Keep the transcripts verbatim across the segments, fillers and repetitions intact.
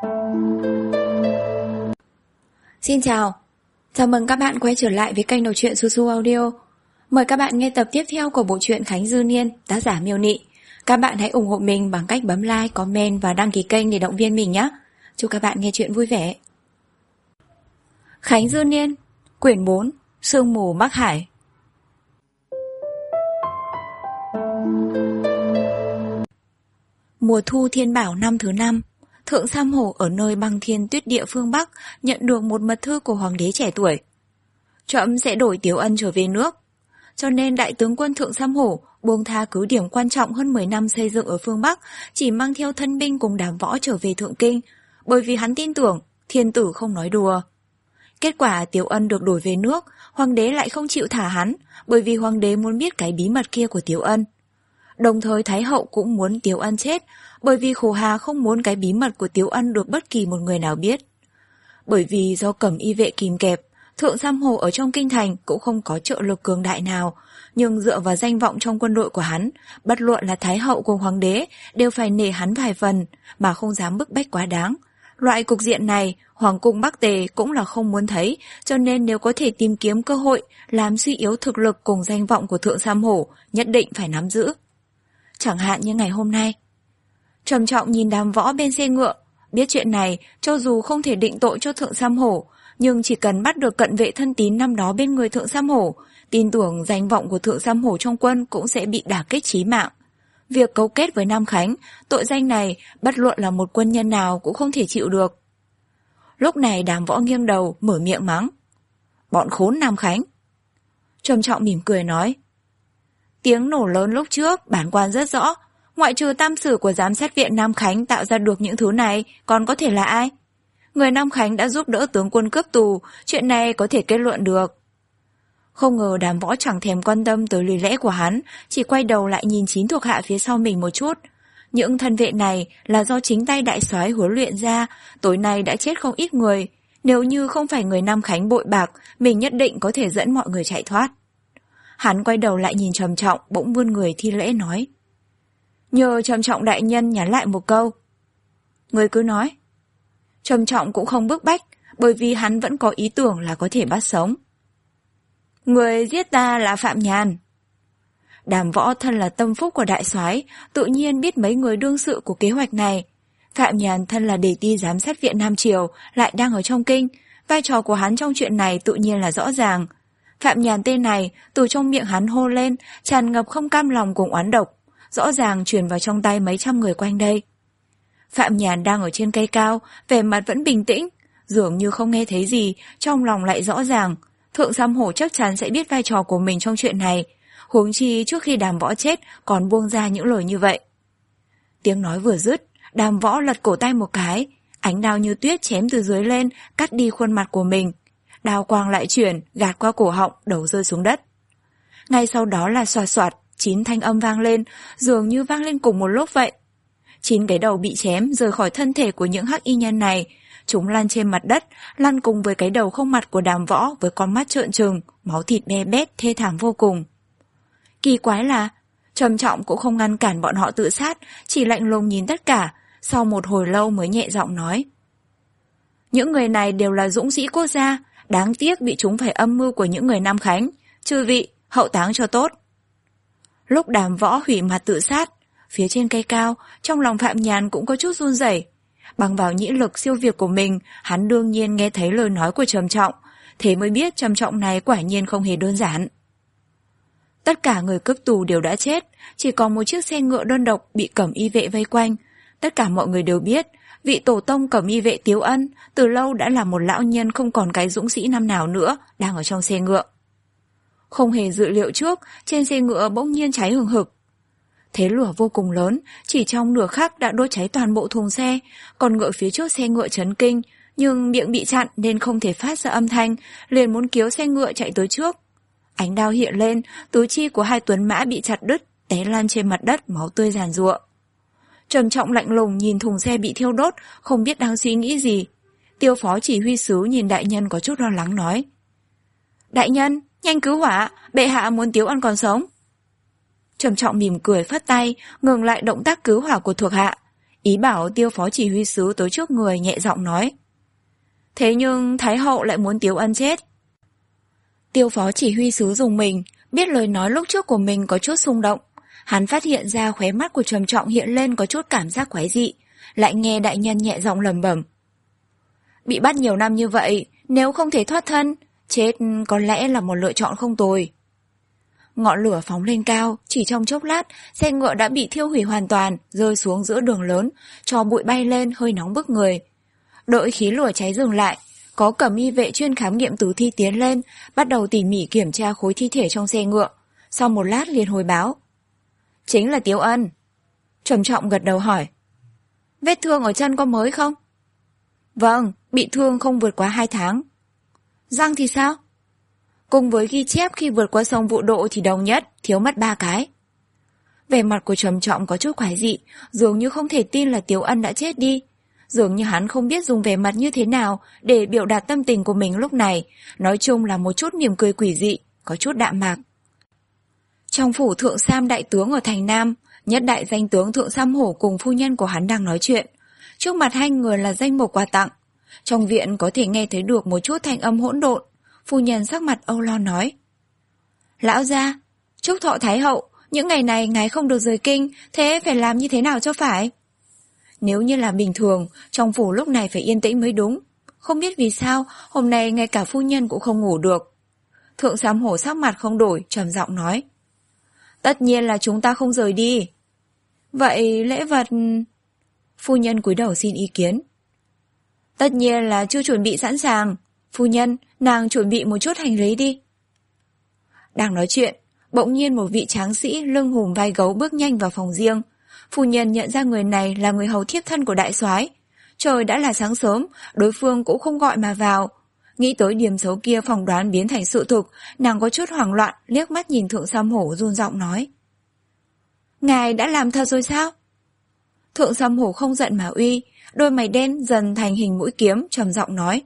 Xin chào, chào mừng các bạn quay trở lại với kênh đọc truyện Su Su Audio. Mời các bạn nghe tập tiếp theo của bộ truyện Khánh Dư Niên, tác giả Miêu Nị. Các bạn hãy ủng hộ mình bằng cách bấm like, comment và đăng ký kênh để động viên mình nhé. Chúc các bạn nghe truyện vui vẻ. Khánh Dư Niên, quyển bốn, Sương mù Bắc Hải. Mùa thu thiên bảo năm thứ năm, Thượng Sam Hổ ở nơi băng thiên tuyết địa phương Bắc nhận được một mật thư của hoàng đế trẻ tuổi. Trẫm sẽ đổi Tiếu Ân trở về nước, cho nên đại tướng quân Thượng Sam Hổ buông tha cứ điểm quan trọng hơn mười năm xây dựng ở phương Bắc, chỉ mang theo thân binh cùng đám võ trở về Thượng Kinh, bởi vì hắn tin tưởng thiên tử không nói đùa. Kết quả Tiếu Ân được đổi về nước, hoàng đế lại không chịu thả hắn, bởi vì hoàng đế muốn biết cái bí mật kia của Tiếu Ân. Đồng thời Thái hậu cũng muốn Tiếu Ân chết, bởi vì Khổ Hà không muốn cái bí mật của Tiếu Ân được bất kỳ một người nào biết. Bởi vì do Cẩm Y vệ kìm kẹp, Thượng Sam Hổ ở trong kinh thành cũng không có trợ lực cường đại nào, nhưng dựa vào danh vọng trong quân đội của hắn, bất luận là Thái hậu cùng hoàng đế đều phải nể hắn vài phần, mà không dám bức bách quá đáng. Loại cục diện này, Hoàng cung Bắc Tề cũng là không muốn thấy, cho nên nếu có thể tìm kiếm cơ hội làm suy yếu thực lực cùng danh vọng của Thượng Sam Hổ, nhất định phải nắm giữ. Chẳng hạn như ngày hôm nay. Trầm Trọng nhìn đám võ bên xe ngựa, biết chuyện này, cho dù không thể định tội cho Thượng Sam Hổ, nhưng chỉ cần bắt được cận vệ thân tín năm đó bên người Thượng Sam Hổ, tin tưởng danh vọng của Thượng Sam Hổ trong quân cũng sẽ bị đả kích chí mạng. Việc cấu kết với Nam Khánh, tội danh này bất luận là một quân nhân nào cũng không thể chịu được. Lúc này đám võ nghiêng đầu, mở miệng mắng. Bọn khốn Nam Khánh. Trầm Trọng mỉm cười nói. Tiếng nổ lớn lúc trước, bản quan rất rõ. Ngoại trừ tam sử của giám sát viện Nam Khánh tạo ra được những thứ này, còn có thể là ai? Người Nam Khánh đã giúp đỡ tướng quân cướp tù, chuyện này có thể kết luận được. Không ngờ đám võ chẳng thèm quan tâm tới lý lẽ của hắn, chỉ quay đầu lại nhìn chín thuộc hạ phía sau mình một chút. Những thân vệ này là do chính tay đại soái huấn luyện ra, tối nay đã chết không ít người. Nếu như không phải người Nam Khánh bội bạc, mình nhất định có thể dẫn mọi người chạy thoát. Hắn quay đầu lại nhìn Trầm Trọng, bỗng vươn người thi lễ nói. Nhờ Trầm Trọng đại nhân nhắn lại một câu. Người cứ nói. Trầm Trọng cũng không bức bách, bởi vì hắn vẫn có ý tưởng là có thể bắt sống. Người giết ta là Phạm Nhàn. Đàm võ thân là tâm phúc của đại soái, tự nhiên biết mấy người đương sự của kế hoạch này. Phạm Nhàn thân là đề ti giám sát viện Nam Triều, lại đang ở trong kinh, vai trò của hắn trong chuyện này tự nhiên là rõ ràng. Phạm Nhàn tên này, từ trong miệng hắn hô lên, tràn ngập không cam lòng cùng oán độc, rõ ràng truyền vào trong tay mấy trăm người quanh đây. Phạm Nhàn đang ở trên cây cao, vẻ mặt vẫn bình tĩnh, dường như không nghe thấy gì, trong lòng lại rõ ràng. Thượng Sam Hổ chắc chắn sẽ biết vai trò của mình trong chuyện này, huống chi trước khi đàm võ chết còn buông ra những lời như vậy. Tiếng nói vừa dứt, đàm võ lật cổ tay một cái, ánh đao như tuyết chém từ dưới lên, cắt đi khuôn mặt của mình. Đao quang lại chuyển, gạt qua cổ họng, đầu rơi xuống đất. Ngay sau đó là xoạt xoạt, chín thanh âm vang lên, dường như vang lên cùng một lúc vậy. Chín cái đầu bị chém rời khỏi thân thể của những hắc y nhân này, chúng lăn trên mặt đất, lăn cùng với cái đầu không mặt của đàm võ với con mắt trợn trừng, máu thịt be bét, thê thảm vô cùng. Kỳ quái là, Trầm Trọng cũng không ngăn cản bọn họ tự sát, chỉ lạnh lùng nhìn tất cả, sau một hồi lâu mới nhẹ giọng nói. Những người này đều là dũng sĩ quốc gia, đáng tiếc bị chúng phải âm mưu của những người Nam Khánh, chư vị, hậu táng cho tốt. Lúc đàm võ hủy mặt tự sát, phía trên cây cao, trong lòng Phạm Nhàn cũng có chút run rẩy. Bằng vào nhĩ lực siêu việt của mình, hắn đương nhiên nghe thấy lời nói của Trầm Trọng, thế mới biết Trầm Trọng này quả nhiên không hề đơn giản. Tất cả người cướp tù đều đã chết, chỉ còn một chiếc xe ngựa đơn độc bị Cẩm Y vệ vây quanh. Tất cả mọi người đều biết, vị tổ tông Cẩm Y vệ Tiếu Ân từ lâu đã là một lão nhân không còn cái dũng sĩ năm nào nữa, đang ở trong xe ngựa. Không hề dự liệu trước, trên xe ngựa bỗng nhiên cháy hừng hực. Thế lửa vô cùng lớn, chỉ trong nửa khắc đã đốt cháy toàn bộ thùng xe, còn ngựa phía trước xe ngựa chấn kinh, nhưng miệng bị chặn nên không thể phát ra âm thanh, liền muốn kéo xe ngựa chạy tới trước. Ánh đao hiện lên, tứ chi của hai tuấn mã bị chặt đứt, té lăn trên mặt đất, máu tươi giàn giụa. Trầm Trọng lạnh lùng nhìn thùng xe bị thiêu đốt, không biết đang suy nghĩ gì. Tiêu phó chỉ huy sứ nhìn đại nhân có chút lo lắng nói. Đại nhân, nhanh cứu hỏa, bệ hạ muốn Tiếu Ân còn sống. Trầm Trọng mỉm cười phất tay, ngừng lại động tác cứu hỏa của thuộc hạ. ý bảo Tiêu phó chỉ huy sứ tới trước người nhẹ giọng nói. Thế nhưng Thái hậu lại muốn Tiếu Ân chết. Tiêu phó chỉ huy sứ dùng mình, biết lời nói lúc trước của mình có chút xung động. Hắn phát hiện ra khóe mắt của Trầm Trọng hiện lên có chút cảm giác quái dị, lại nghe đại nhân nhẹ giọng lẩm bẩm. Bị bắt nhiều năm như vậy, nếu không thể thoát thân, chết có lẽ là một lựa chọn không tồi. Ngọn lửa phóng lên cao, chỉ trong chốc lát, xe ngựa đã bị thiêu hủy hoàn toàn, rơi xuống giữa đường lớn, cho bụi bay lên hơi nóng bức người. Đợi khí lửa cháy dừng lại, có cẩm y vệ chuyên khám nghiệm tử thi tiến lên, bắt đầu tỉ mỉ kiểm tra khối thi thể trong xe ngựa. Sau một lát liền hồi báo. Chính là Tiếu Ân. Trầm Trọng gật đầu hỏi. Vết thương ở chân có mới không? Vâng, bị thương không vượt quá hai tháng. Răng thì sao? Cùng với ghi chép khi vượt qua sông Vụ Độ thì đồng nhất, thiếu mất ba cái. Vẻ mặt của Trầm Trọng có chút quái dị, dường như không thể tin là Tiếu Ân đã chết đi. Dường như hắn không biết dùng vẻ mặt như thế nào để biểu đạt tâm tình của mình lúc này, nói chung là một chút mỉm cười quỷ dị, có chút đạm mạc. Trong phủ Thượng Sam đại tướng ở thành Nam, nhất đại danh tướng Thượng Sam Hổ cùng phu nhân của hắn đang nói chuyện. Trước mặt hai người là danh mục quà tặng. Trong viện có thể nghe thấy được một chút thanh âm hỗn độn. Phu nhân sắc mặt âu lo nói. Lão gia, chúc thọ Thái hậu, những ngày này ngài không được rời kinh, thế phải làm như thế nào cho phải? Nếu như là bình thường, trong phủ lúc này phải yên tĩnh mới đúng. Không biết vì sao, hôm nay ngay cả phu nhân cũng không ngủ được. Thượng Sam Hổ sắc mặt không đổi, trầm giọng nói. Tất nhiên là chúng ta không rời đi. Vậy lễ vật... Phu nhân cúi đầu xin ý kiến. Tất nhiên là chưa chuẩn bị sẵn sàng. Phu nhân, nàng chuẩn bị một chút hành lý đi. Đang nói chuyện, bỗng nhiên một vị tráng sĩ lưng hùm vai gấu bước nhanh vào phòng riêng. Phu nhân nhận ra người này là người hầu thiếp thân của đại soái. Trời đã là sáng sớm, đối phương cũng không gọi mà vào. Nghĩ tới điểm xấu kia phỏng đoán biến thành sự thực, nàng có chút hoảng loạn, liếc mắt nhìn Thượng Sam Hổ run giọng nói. Ngài đã làm thật rồi sao? Thượng Sam Hổ không giận mà uy, đôi mày đen dần thành hình mũi kiếm, trầm giọng nói.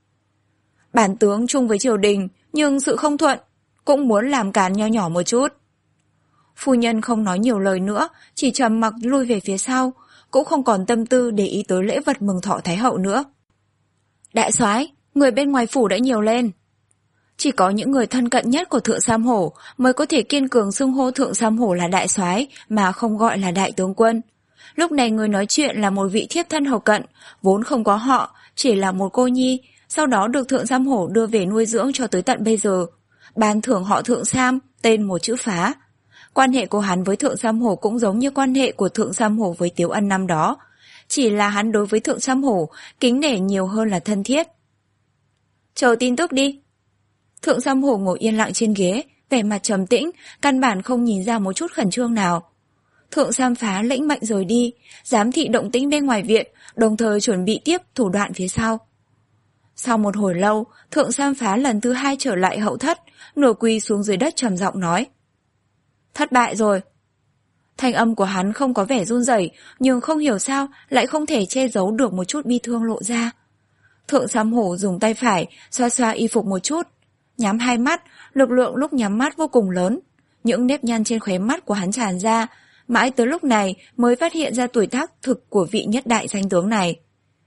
Bản tướng chung với triều đình, nhưng sự không thuận, cũng muốn làm cản nho nhỏ một chút. Phu nhân không nói nhiều lời nữa, chỉ trầm mặc lui về phía sau, cũng không còn tâm tư để ý tới lễ vật mừng thọ Thái hậu nữa. Đại soái, người bên ngoài phủ đã nhiều lên. Chỉ có những người thân cận nhất của Thượng Sam Hổ mới có thể kiên cường xưng hô Thượng Sam Hổ là đại soái mà không gọi là đại tướng quân. Lúc này người nói chuyện là một vị thiếp thân hầu cận, vốn không có họ, chỉ là một cô nhi, sau đó được Thượng Sam Hổ đưa về nuôi dưỡng cho tới tận bây giờ. Ban thưởng họ Thượng Sam, tên một chữ Phá. Quan hệ của hắn với Thượng Sam Hổ cũng giống như quan hệ của Thượng Sam Hổ với Tiếu Ân năm đó. Chỉ là hắn đối với Thượng Sam Hổ kính nể nhiều hơn là thân thiết. Chờ tin tức đi. Thượng Sam Hổ ngồi yên lặng trên ghế, vẻ mặt trầm tĩnh, căn bản không nhìn ra một chút khẩn trương nào. Thượng Sam Phá lĩnh mệnh rời đi, giám thị động tĩnh bên ngoài viện, đồng thời chuẩn bị tiếp thủ đoạn phía sau. Sau một hồi lâu, Thượng Sam Phá lần thứ hai trở lại hậu thất, nửa quỳ xuống dưới đất trầm giọng nói. Thất bại rồi. Thanh âm của hắn không có vẻ run rẩy, nhưng không hiểu sao lại không thể che giấu được một chút bi thương lộ ra. Thượng Sam Hổ dùng tay phải xoa xoa y phục một chút, nhắm hai mắt, lực lượng lúc nhắm mắt vô cùng lớn. Những nếp nhăn trên khóe mắt của hắn tràn ra, mãi tới lúc này mới phát hiện ra tuổi tác thực của vị nhất đại danh tướng này.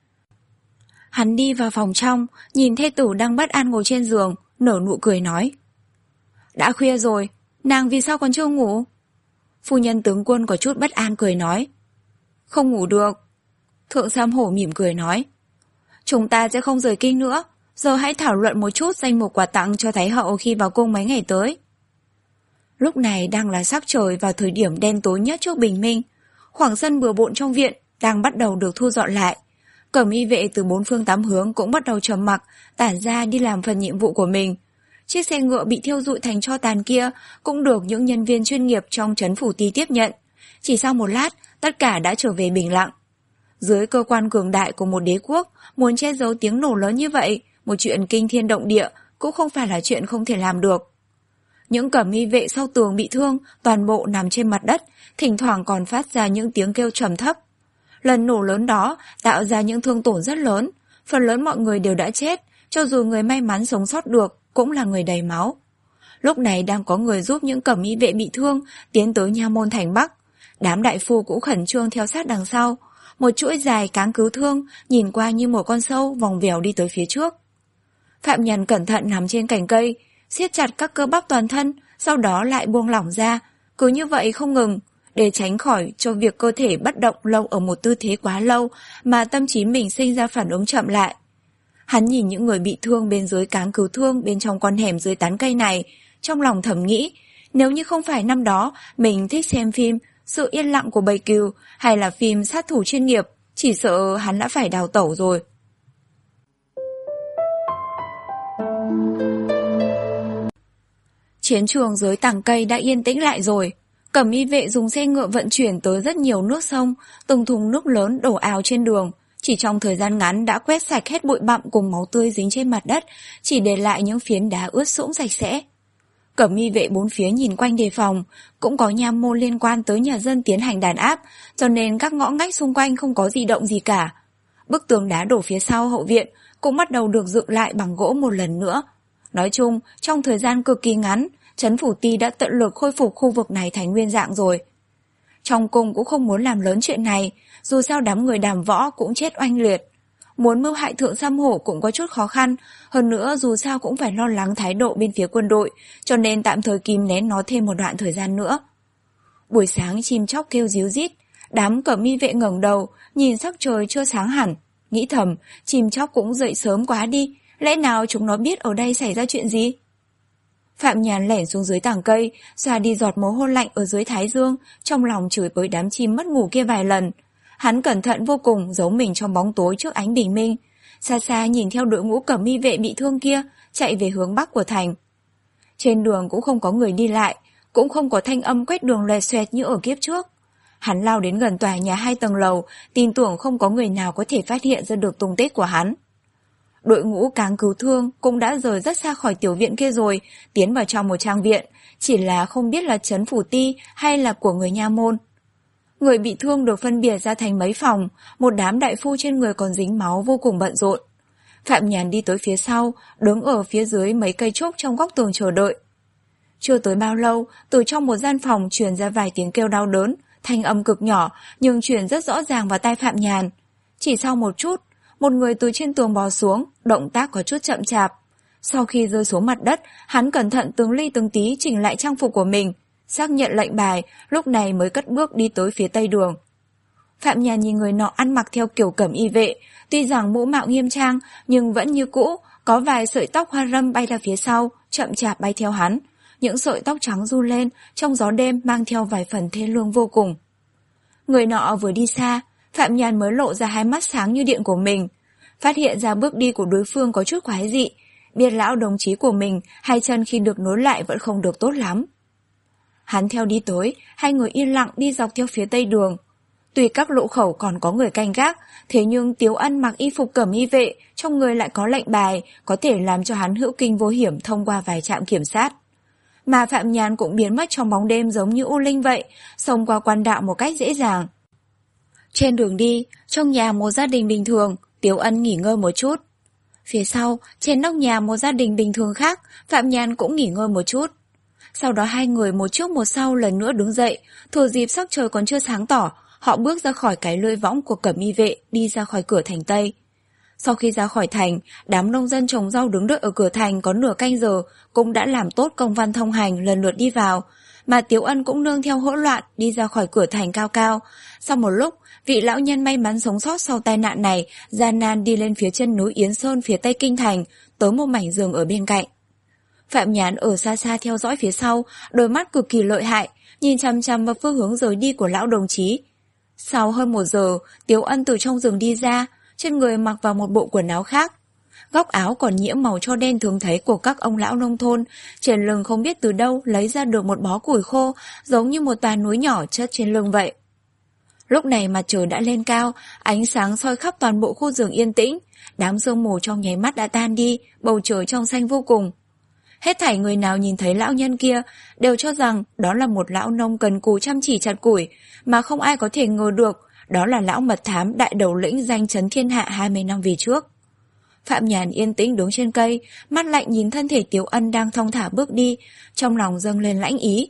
Hắn đi vào phòng trong, nhìn thê tử đang bất an ngồi trên giường, nở nụ cười nói. Đã khuya rồi, nàng vì sao còn chưa ngủ? Phu nhân tướng quân có chút bất an cười nói. Không ngủ được. Thượng Sam Hổ mỉm cười nói. Chúng ta sẽ không rời kinh nữa, giờ hãy thảo luận một chút danh mục quà tặng cho Thái hậu khi vào cung mấy ngày tới. Lúc này đang là sắc trời vào thời điểm đen tối nhất trước bình minh. Khoảng sân bừa bộn trong viện đang bắt đầu được thu dọn lại. Cẩm y vệ từ bốn phương tám hướng cũng bắt đầu trầm mặc, tản ra đi làm phần nhiệm vụ của mình. Chiếc xe ngựa bị thiêu rụi thành tro tàn kia cũng được những nhân viên chuyên nghiệp trong trấn phủ ty tiếp nhận. Chỉ sau một lát, tất cả đã trở về bình lặng. Dưới cơ quan cường đại của một đế quốc, muốn che giấu tiếng nổ lớn như vậy, một chuyện kinh thiên động địa cũng không phải là chuyện không thể làm được. Những cẩm y vệ sau tường bị thương, toàn bộ nằm trên mặt đất, thỉnh thoảng còn phát ra những tiếng kêu trầm thấp. Lần nổ lớn đó tạo ra những thương tổn rất lớn, phần lớn mọi người đều đã chết, cho dù người may mắn sống sót được cũng là người đầy máu. Lúc này đang có người giúp những cẩm y vệ bị thương tiến tới nha môn thành Bắc. Đám đại phu cũng khẩn trương theo sát đằng sau. một chuỗi dài cáng cứu thương, nhìn qua như một con sâu vòng vèo đi tới phía trước. Phạm Nhàn cẩn thận nằm trên cành cây, siết chặt các cơ bắp toàn thân, sau đó lại buông lỏng ra, cứ như vậy không ngừng, để tránh khỏi cho việc cơ thể bất động lâu ở một tư thế quá lâu mà tâm trí mình sinh ra phản ứng chậm lại. Hắn nhìn những người bị thương bên dưới cáng cứu thương bên trong con hẻm dưới tán cây này, trong lòng thầm nghĩ, nếu như không phải năm đó mình thích xem phim Sự Yên Lặng của Bầy Cừu hay là phim Sát Thủ Chuyên Nghiệp, chỉ sợ hắn đã phải đào tẩu rồi. Chiến trường dưới tàng cây đã yên tĩnh lại rồi. Cẩm y vệ dùng xe ngựa vận chuyển tới rất nhiều nước sông, từng thùng nước lớn đổ ào trên đường. Chỉ trong thời gian ngắn đã quét sạch hết bụi bặm cùng máu tươi dính trên mặt đất, chỉ để lại những phiến đá ướt sũng sạch sẽ. Cẩm y vệ bốn phía nhìn quanh đề phòng, cũng có nha môn liên quan tới nhà dân tiến hành đàn áp, cho nên các ngõ ngách xung quanh không có di động gì cả. Bức tường đá đổ phía sau hậu viện cũng bắt đầu được dựng lại bằng gỗ một lần nữa. Nói chung, trong thời gian cực kỳ ngắn, Trấn Phủ Ti đã tận lực khôi phục khu vực này thành nguyên dạng rồi. Trong cung cũng không muốn làm lớn chuyện này, dù sao đám người Đàm Võ cũng chết oanh liệt. Muốn mưu hại Thượng Sam Hổ cũng có chút khó khăn, hơn nữa dù sao cũng phải lo lắng thái độ bên phía quân đội, cho nên tạm thời kìm nén nó thêm một đoạn thời gian nữa. Buổi sáng chim chóc kêu ríu rít, đám cẩm y vệ ngẩng đầu, nhìn sắc trời chưa sáng hẳn, nghĩ thầm, chim chóc cũng dậy sớm quá đi, lẽ nào chúng nó biết ở đây xảy ra chuyện gì? Phạm Nhàn lẻn xuống dưới tàng cây, xoa đi giọt mồ hôi lạnh ở dưới thái dương, trong lòng chửi bới đám chim mất ngủ kia vài lần. Hắn cẩn thận vô cùng, giấu mình trong bóng tối trước ánh bình minh, xa xa nhìn theo đội ngũ cẩm y vệ bị thương kia chạy về hướng bắc của thành. Trên đường cũng không có người đi lại, cũng không có thanh âm quét đường loẹt xoẹt như ở kiếp trước. Hắn lao đến gần tòa nhà hai tầng lầu, tin tưởng không có người nào có thể phát hiện ra được tung tích của hắn. Đội ngũ cáng cứu thương cũng đã rời rất xa khỏi tiểu viện kia rồi, tiến vào trong một trang viện, chỉ là không biết là Trấn Phủ Ti hay là của người nha môn. Người bị thương được phân biệt ra thành mấy phòng, một đám đại phu trên người còn dính máu vô cùng bận rộn. Phạm Nhàn đi tới phía sau, đứng ở phía dưới mấy cây trúc trong góc tường chờ đợi. Chưa tới bao lâu, từ trong một gian phòng truyền ra vài tiếng kêu đau đớn, thanh âm cực nhỏ nhưng truyền rất rõ ràng vào tai Phạm Nhàn. Chỉ sau một chút, một người từ trên tường bò xuống, động tác có chút chậm chạp. Sau khi rơi xuống mặt đất, hắn cẩn thận từng ly từng tí chỉnh lại trang phục của mình, xác nhận lệnh bài, lúc này mới cất bước đi tới phía tây đường. Phạm Nhàn nhìn người nọ ăn mặc theo kiểu cẩm y vệ, tuy rằng mũ mạo nghiêm trang nhưng vẫn như cũ, có vài sợi tóc hoa râm bay ra phía sau, chậm chạp bay theo hắn. Những sợi tóc trắng run lên, trong gió đêm mang theo vài phần thê lương vô cùng. Người nọ vừa đi xa, Phạm Nhàn mới lộ ra hai mắt sáng như điện của mình, phát hiện ra bước đi của đối phương có chút quái dị, biết lão đồng chí của mình hai chân khi được nối lại vẫn không được tốt lắm. Hắn theo đi tới, hai người yên lặng đi dọc theo phía tây đường. Tuy các lộ khẩu còn có người canh gác, thế nhưng Tiếu Ân mặc y phục cẩm y vệ, trong người lại có lệnh bài, có thể làm cho hắn hữu kinh vô hiểm thông qua vài trạm kiểm sát. Mà Phạm Nhàn cũng biến mất trong bóng đêm giống như U Linh vậy, xông qua quan đạo một cách dễ dàng. Trên đường đi, trong nhà một gia đình bình thường, Tiếu Ân nghỉ ngơi một chút. Phía sau, trên nóc nhà một gia đình bình thường khác, Phạm Nhàn cũng nghỉ ngơi một chút. Sau đó hai người một trước một sau lần nữa đứng dậy, thừa dịp sắc trời còn chưa sáng tỏ, họ bước ra khỏi cái lưỡi võng của cẩm y vệ, đi ra khỏi cửa thành Tây. Sau khi ra khỏi thành, đám nông dân trồng rau đứng đợi ở cửa thành có nửa canh giờ cũng đã làm tốt công văn thông hành lần lượt đi vào, mà Tiếu Ân cũng nương theo hỗn loạn đi ra khỏi cửa thành cao cao. Sau một lúc, vị lão nhân may mắn sống sót sau tai nạn này gian nan đi lên phía chân núi Yến Sơn phía tây kinh thành, tới một mảnh giường ở bên cạnh. Phạm Nhàn ở xa xa theo dõi phía sau, đôi mắt cực kỳ lợi hại, nhìn chằm chằm vào phương hướng rời đi của lão đồng chí. Sau hơn một giờ, Tiếu Ân từ trong giường đi ra, trên người mặc vào một bộ quần áo khác. Góc áo còn nhiễm màu tro đen thường thấy của các ông lão nông thôn, trên lưng không biết từ đâu lấy ra được một bó củi khô, giống như một tòa núi nhỏ chất trên lưng vậy. Lúc này mặt trời đã lên cao, ánh sáng soi khắp toàn bộ khu giường yên tĩnh, đám sương mù trong nháy mắt đã tan đi, bầu trời trong xanh vô cùng. Hết thảy người nào nhìn thấy lão nhân kia đều cho rằng đó là một lão nông cần cù chăm chỉ chặt củi, mà không ai có thể ngờ được đó là lão mật thám đại đầu lĩnh danh chấn thiên hạ hai mươi năm về trước. Phạm Nhàn yên tĩnh đứng trên cây, mắt lạnh nhìn thân thể Tiếu Ân đang thong thả bước đi, trong lòng dâng lên lãnh ý.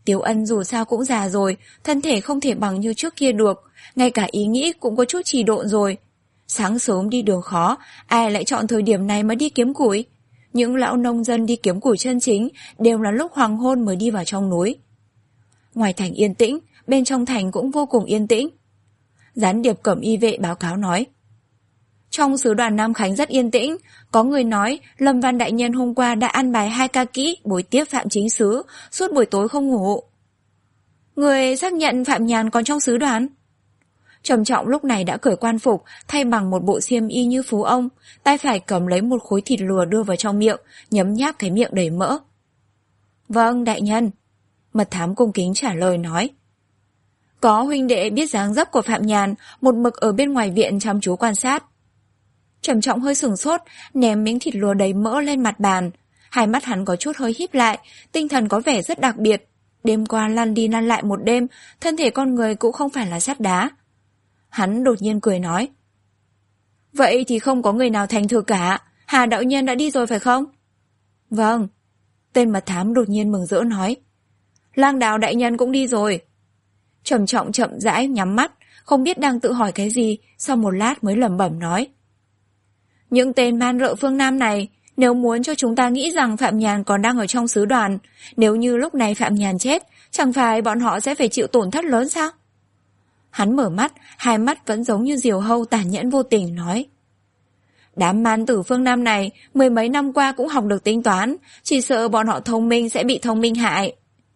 Tiếu Ân dù sao cũng già rồi, thân thể không thể bằng như trước kia được, ngay cả ý nghĩ cũng có chút trì độn rồi. Sáng sớm đi đường khó, ai lại chọn thời điểm này mà đi kiếm củi? Những lão nông dân đi kiếm củi chân chính đều là lúc hoàng hôn mới đi vào trong núi. Ngoài thành yên tĩnh, bên trong thành cũng vô cùng yên tĩnh. Gián điệp cẩm y vệ báo cáo nói. Trong sứ đoàn Nam Khánh rất yên tĩnh, có người nói Lâm Văn đại nhân hôm qua đã ăn bài hai ca kỹ buổi tiếp Phạm Chính Sứ, suốt buổi tối không ngủ. Người xác nhận Phạm Nhàn còn trong sứ đoàn. Trầm Trọng lúc này đã cởi quan phục, thay bằng một bộ xiêm y như phú ông, tay phải cầm lấy một khối thịt lùa đưa vào trong miệng, nhấm nháp cái miệng đầy mỡ. Vâng, đại nhân. Mật thám cung kính trả lời nói. Có huynh đệ biết dáng dấp của Phạm Nhàn, một mực ở bên ngoài viện chăm chú quan sát. Trầm Trọng hơi sửng sốt, ném miếng thịt lùa đầy mỡ lên mặt bàn. Hai mắt hắn có chút hơi híp lại, tinh thần có vẻ rất đặc biệt. Đêm qua lăn đi lăn lại một đêm, thân thể con người cũng không phải là sắt đá. Hắn đột nhiên cười nói. Vậy thì không có người nào thành thực cả, Hà đạo nhân đã đi rồi phải không? Vâng. Tên mật thám đột nhiên mừng rỡ nói. Lang Đào đại nhân cũng đi rồi. Trầm Trọng chậm rãi nhắm mắt, không biết đang tự hỏi cái gì, sau một lát mới lẩm bẩm nói. Những tên man rợ phương Nam này, nếu muốn cho chúng ta nghĩ rằng Phạm Nhàn còn đang ở trong sứ đoàn, nếu như lúc này Phạm Nhàn chết, chẳng phải bọn họ sẽ phải chịu tổn thất lớn sao? Hắn mở mắt, hai mắt vẫn giống như diều hâu tàn nhẫn vô tình nói. Đám man tử phương Nam này, mười mấy năm qua cũng học được tính toán, chỉ sợ bọn họ thông minh sẽ bị thông minh hại.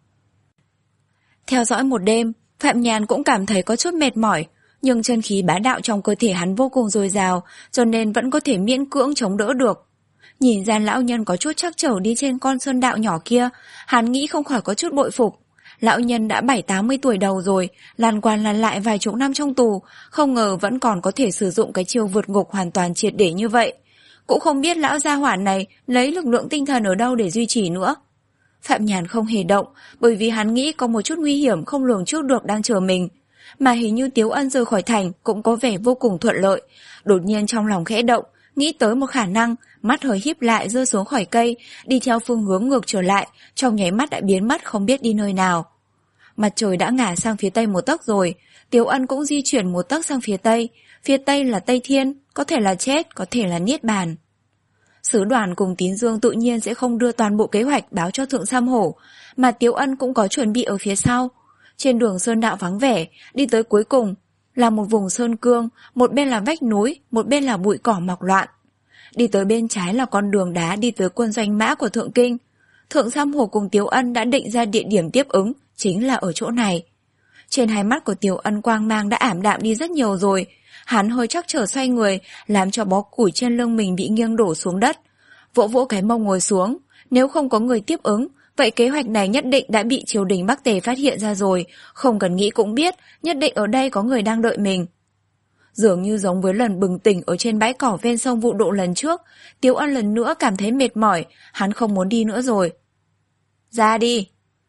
Theo dõi một đêm, Phạm Nhàn cũng cảm thấy có chút mệt mỏi, nhưng chân khí bá đạo trong cơ thể hắn vô cùng dồi dào, cho nên vẫn có thể miễn cưỡng chống đỡ được. Nhìn ra lão nhân có chút trắc trở đi trên con sơn đạo nhỏ kia, hắn nghĩ không khỏi có chút bội phục. Lão nhân đã bảy tám mươi tuổi đầu rồi, lăn qua lăn lại vài chục năm trong tù, không ngờ vẫn còn có thể sử dụng cái chiêu vượt ngục hoàn toàn triệt để như vậy. Cũng không biết lão gia hỏa này lấy lực lượng tinh thần ở đâu để duy trì nữa. Phạm Nhàn không hề động, bởi vì hắn nghĩ có một chút nguy hiểm không lường trước được đang chờ mình. Mà hình như Tiếu Ân rời khỏi thành cũng có vẻ vô cùng thuận lợi. Đột nhiên trong lòng khẽ động, nghĩ tới một khả năng, mắt hơi híp lại rơi xuống khỏi cây, đi theo phương hướng ngược trở lại, trong nháy mắt đã biến mất không biết đi nơi nào. Mặt trời đã ngả sang phía tây một tấc rồi, Tiếu Ân cũng di chuyển một tấc sang phía tây, phía tây là Tây Thiên, có thể là chết, có thể là niết bàn. Sứ đoàn cùng Tín Dương tự nhiên sẽ không đưa toàn bộ kế hoạch báo cho Thượng Sam Hổ, mà Tiếu Ân cũng có chuẩn bị ở phía sau. Trên đường sơn đạo vắng vẻ, đi tới cuối cùng là một vùng sơn cương, một bên là vách núi, một bên là bụi cỏ mọc loạn. Đi tới bên trái là con đường đá đi tới quân doanh mã của Thượng Kinh. Thượng Sam Hổ cùng Tiếu Ân đã định ra địa điểm tiếp ứng, chính là ở chỗ này. Trên hai mắt của Tiếu Ân quang mang đã ảm đạm đi rất nhiều rồi. Hắn hơi chắc trở xoay người, làm cho bó củi trên lưng mình bị nghiêng đổ xuống đất. Vỗ vỗ cái mông ngồi xuống. Nếu không có người tiếp ứng, vậy kế hoạch này nhất định đã bị triều đình Bắc Tề phát hiện ra rồi. Không cần nghĩ cũng biết, nhất định ở đây có người đang đợi mình. Dường như giống với lần bừng tỉnh ở trên bãi cỏ ven sông Vụ Độ lần trước, Tiếu Ân lần nữa cảm thấy mệt mỏi, hắn không muốn đi nữa rồi. Ra đi.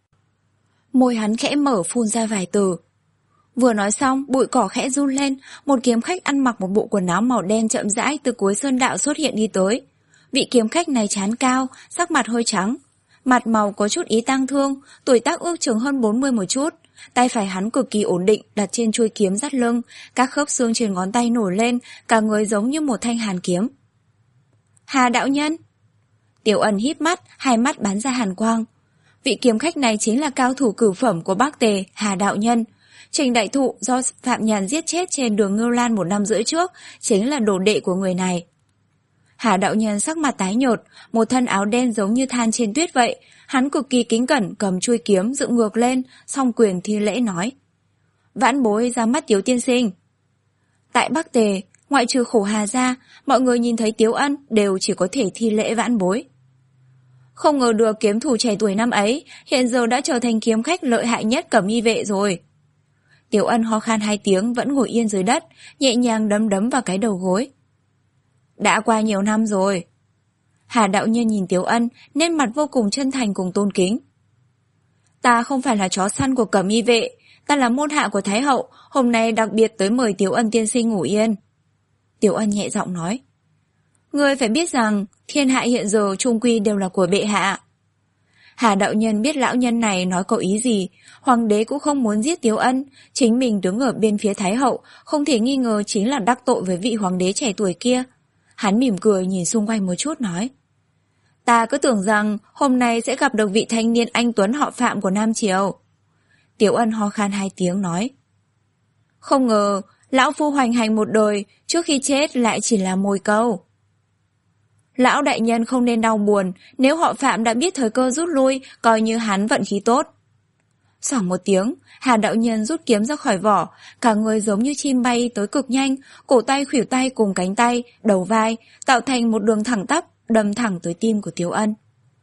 Môi hắn khẽ mở phun ra vài từ. Vừa nói xong, bụi cỏ khẽ run lên, một kiếm khách ăn mặc một bộ quần áo màu đen chậm rãi từ cuối sơn đạo xuất hiện đi tới. Vị kiếm khách này trán cao, sắc mặt hơi trắng. Mặt màu có chút ý tang thương, tuổi tác ước chừng hơn bốn mươi một chút. Tay phải hắn cực kỳ ổn định đặt trên chuôi kiếm dắt lưng, các khớp xương trên ngón tay nổi lên, cả người giống như một thanh hàn kiếm. Hà đạo nhân. Tiểu Ân híp mắt, hai mắt bắn ra hàn quang. Vị kiếm khách này chính là cao thủ cửu phẩm của Bắc Tề, Hà đạo nhân. Trình Đại Thụ do Phạm Nhàn giết chết trên đường Ngưu Lan một năm rưỡi trước chính là đồ đệ của người này. Hà đạo nhân sắc mặt tái nhợt, một thân áo đen giống như than trên tuyết vậy. Hắn cực kỳ kính cẩn cầm chuôi kiếm dựng ngược lên, song quyền thi lễ nói. Vãn bối ra mắt Tiếu tiên sinh. Tại Bắc Tề, ngoại trừ Khổ Hà ra, mọi người nhìn thấy Tiếu Ân đều chỉ có thể thi lễ vãn bối. Không ngờ được kiếm thủ trẻ tuổi năm ấy, hiện giờ đã trở thành kiếm khách lợi hại nhất cẩm y vệ rồi. Tiếu Ân ho khan hai tiếng vẫn ngồi yên dưới đất, nhẹ nhàng đấm đấm vào cái đầu gối. Đã qua nhiều năm rồi. Hà đạo nhân nhìn Tiếu Ân nên mặt vô cùng chân thành cùng tôn kính. Ta không phải là chó săn của cẩm y vệ, ta là môn hạ của Thái hậu, hôm nay đặc biệt tới mời Tiếu Ân tiên sinh ngủ yên. Tiếu Ân nhẹ giọng nói. Ngươi phải biết rằng thiên hạ hiện giờ chung quy đều là của bệ hạ. Hà đạo nhân biết lão nhân này nói có ý gì, hoàng đế cũng không muốn giết Tiếu Ân, chính mình đứng ở bên phía Thái hậu, không thể nghi ngờ chính là đắc tội với vị hoàng đế trẻ tuổi kia. Hắn mỉm cười nhìn xung quanh một chút nói: Ta cứ tưởng rằng hôm nay sẽ gặp được vị thanh niên anh tuấn họ Phạm của Nam Triều. Tiếu Ân ho khan hai tiếng nói: Không ngờ, lão phu hoành hành một đời, trước khi chết lại chỉ là mồi câu. Lão đại nhân không nên đau buồn, nếu họ Phạm đã biết thời cơ rút lui, coi như hắn vận khí tốt. Xoảng một tiếng, Hà đạo nhân rút kiếm ra khỏi vỏ, cả người giống như chim bay tới cực nhanh, cổ tay khuỷu tay cùng cánh tay, đầu vai, tạo thành một đường thẳng tắp, đâm thẳng tới tim của Tiếu Ân.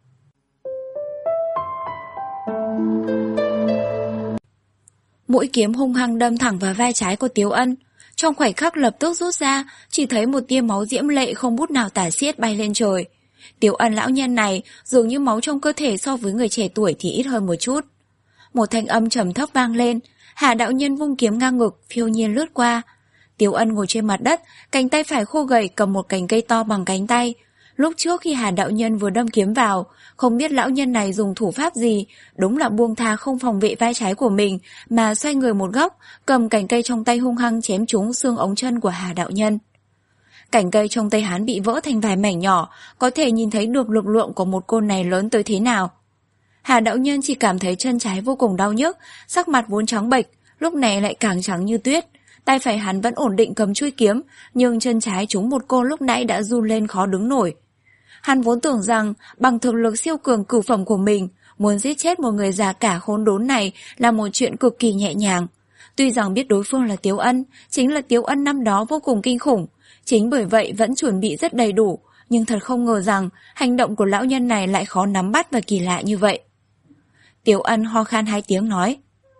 Mũi kiếm hung hăng đâm thẳng vào vai trái của Tiếu Ân. Trong khoảnh khắc lập tức rút ra, chỉ thấy một tia máu diễm lệ không bút nào tả xiết bay lên trời. Tiếu Ân lão nhân này dường như máu trong cơ thể so với người trẻ tuổi thì ít hơn một chút. Một thanh âm trầm thấp vang lên, Hà đạo nhân vung kiếm ngang ngực, phiêu nhiên lướt qua. Tiếu Ân ngồi trên mặt đất, cánh tay phải khô gầy cầm một cành cây to bằng cánh tay. Lúc trước khi Hà đạo nhân vừa đâm kiếm vào, không biết lão nhân này dùng thủ pháp gì, đúng là buông tha không phòng vệ vai trái của mình, mà xoay người một góc, cầm cành cây trong tay hung hăng chém trúng xương ống chân của Hà đạo nhân. Cành cây trong tay hắn bị vỡ thành vài mảnh nhỏ, có thể nhìn thấy được lực lượng của một côn này lớn tới thế nào. Hà đạo nhân chỉ cảm thấy chân trái vô cùng đau nhức, sắc mặt vốn trắng bệch, lúc này lại càng trắng như tuyết. Tay phải hắn vẫn ổn định cầm chuôi kiếm, nhưng chân trái trúng một côn lúc nãy đã run lên khó đứng nổi. Hắn vốn tưởng rằng bằng thực lực siêu cường cửu phẩm của mình, muốn giết chết một người già cả khốn đốn này là một chuyện cực kỳ nhẹ nhàng. Tuy rằng biết đối phương là Tiếu Ân, chính là Tiếu Ân năm đó vô cùng kinh khủng, chính bởi vậy vẫn chuẩn bị rất đầy đủ, nhưng thật không ngờ rằng hành động của lão nhân này lại khó nắm bắt và kỳ lạ như vậy. Tiếu Ân ho khan hai tiếng nói: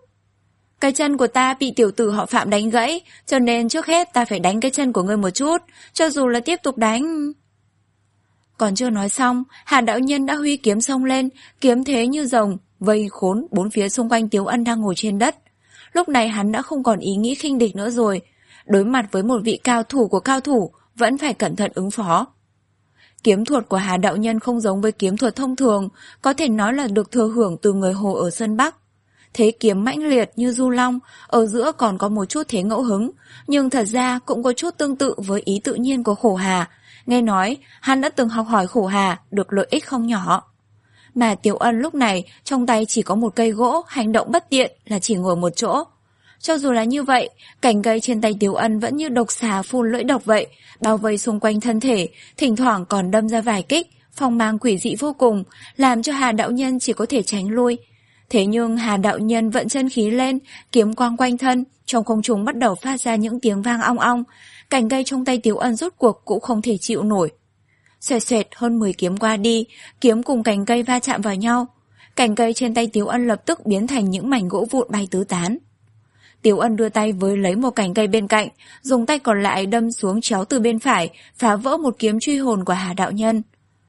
Cái chân của ta bị tiểu tử họ Phạm đánh gãy, cho nên trước hết ta phải đánh cái chân của ngươi một chút, cho dù là tiếp tục đánh... Còn chưa nói xong, Hà đạo nhân đã huy kiếm xông lên, kiếm thế như rồng, vây khốn bốn phía xung quanh Tiếu Ân đang ngồi trên đất. Lúc này hắn đã không còn ý nghĩ khinh địch nữa rồi, đối mặt với một vị cao thủ của cao thủ, vẫn phải cẩn thận ứng phó. Kiếm thuật của Hà đạo nhân không giống với kiếm thuật thông thường, có thể nói là được thừa hưởng từ người Hồ ở Sơn Bắc. Thế kiếm mãnh liệt như du long, ở giữa còn có một chút thế ngẫu hứng, nhưng thật ra cũng có chút tương tự với ý tự nhiên của Khổ Hà. Nghe nói, hắn đã từng học hỏi Khổ Hà, được lợi ích không nhỏ. Mà Tiếu Ân lúc này, trong tay chỉ có một cây gỗ, hành động bất tiện là chỉ ngồi một chỗ. Cho dù là như vậy, cành cây trên tay Tiếu Ân vẫn như độc xà phun lưỡi độc vậy, bao vây xung quanh thân thể, thỉnh thoảng còn đâm ra vài kích, phong mang quỷ dị vô cùng, làm cho Hà đạo nhân chỉ có thể tránh lui. Thế nhưng Hà đạo nhân vận chân khí lên, kiếm quang quanh thân, trong không trung bắt đầu phát ra những tiếng vang ong ong, cành cây trong tay Tiếu Ân rốt cuộc cũng không thể chịu nổi. Xoẹt xoẹt hơn mười kiếm qua đi, kiếm cùng cành cây va chạm vào nhau. Cành cây trên tay Tiếu Ân lập tức biến thành những mảnh gỗ vụn bay tứ tán. Tiếu Ân đưa tay với lấy một cành cây bên cạnh, dùng tay còn lại đâm xuống chéo từ bên phải, phá vỡ một kiếm truy hồn của Hà đạo nhân.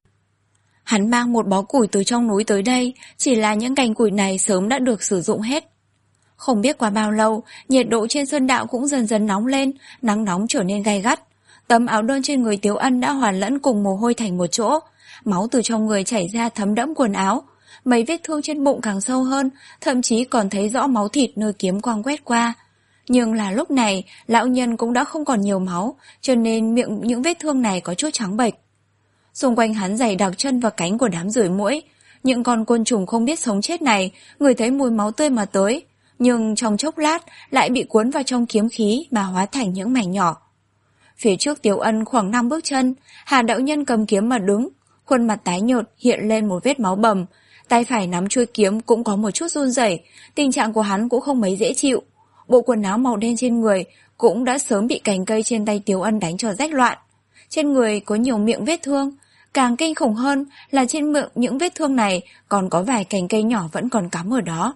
Hắn mang một bó củi từ trong núi tới đây, chỉ là những cành củi này sớm đã được sử dụng hết. Không biết qua bao lâu, nhiệt độ trên sơn đạo cũng dần dần nóng lên, nắng nóng trở nên gay gắt. Tấm áo đơn trên người Tiếu Ân đã hòa lẫn cùng mồ hôi thành một chỗ, máu từ trong người chảy ra thấm đẫm quần áo. Mấy vết thương trên bụng càng sâu hơn, thậm chí còn thấy rõ máu thịt nơi kiếm quang quét qua. Nhưng là lúc này, lão nhân cũng đã không còn nhiều máu, cho nên miệng những vết thương này có chút trắng bệch. Xung quanh hắn dày đặc chân và cánh của đám ruồi muỗi, những con côn trùng không biết sống chết này, người thấy mùi máu tươi mà tới, nhưng trong chốc lát lại bị cuốn vào trong kiếm khí mà hóa thành những mảnh nhỏ. Phía trước Tiếu Ân khoảng năm bước chân, Hà đạo nhân cầm kiếm mà đứng, khuôn mặt tái nhợt hiện lên một vết máu bầm, tay phải nắm chuôi kiếm cũng có một chút run rẩy, tình trạng của hắn cũng không mấy dễ chịu. Bộ quần áo màu đen trên người cũng đã sớm bị cành cây trên tay Tiếu Ân đánh cho rách loạn. Trên người có nhiều miệng vết thương, càng kinh khủng hơn là trên miệng những vết thương này còn có vài cành cây nhỏ vẫn còn cắm ở đó.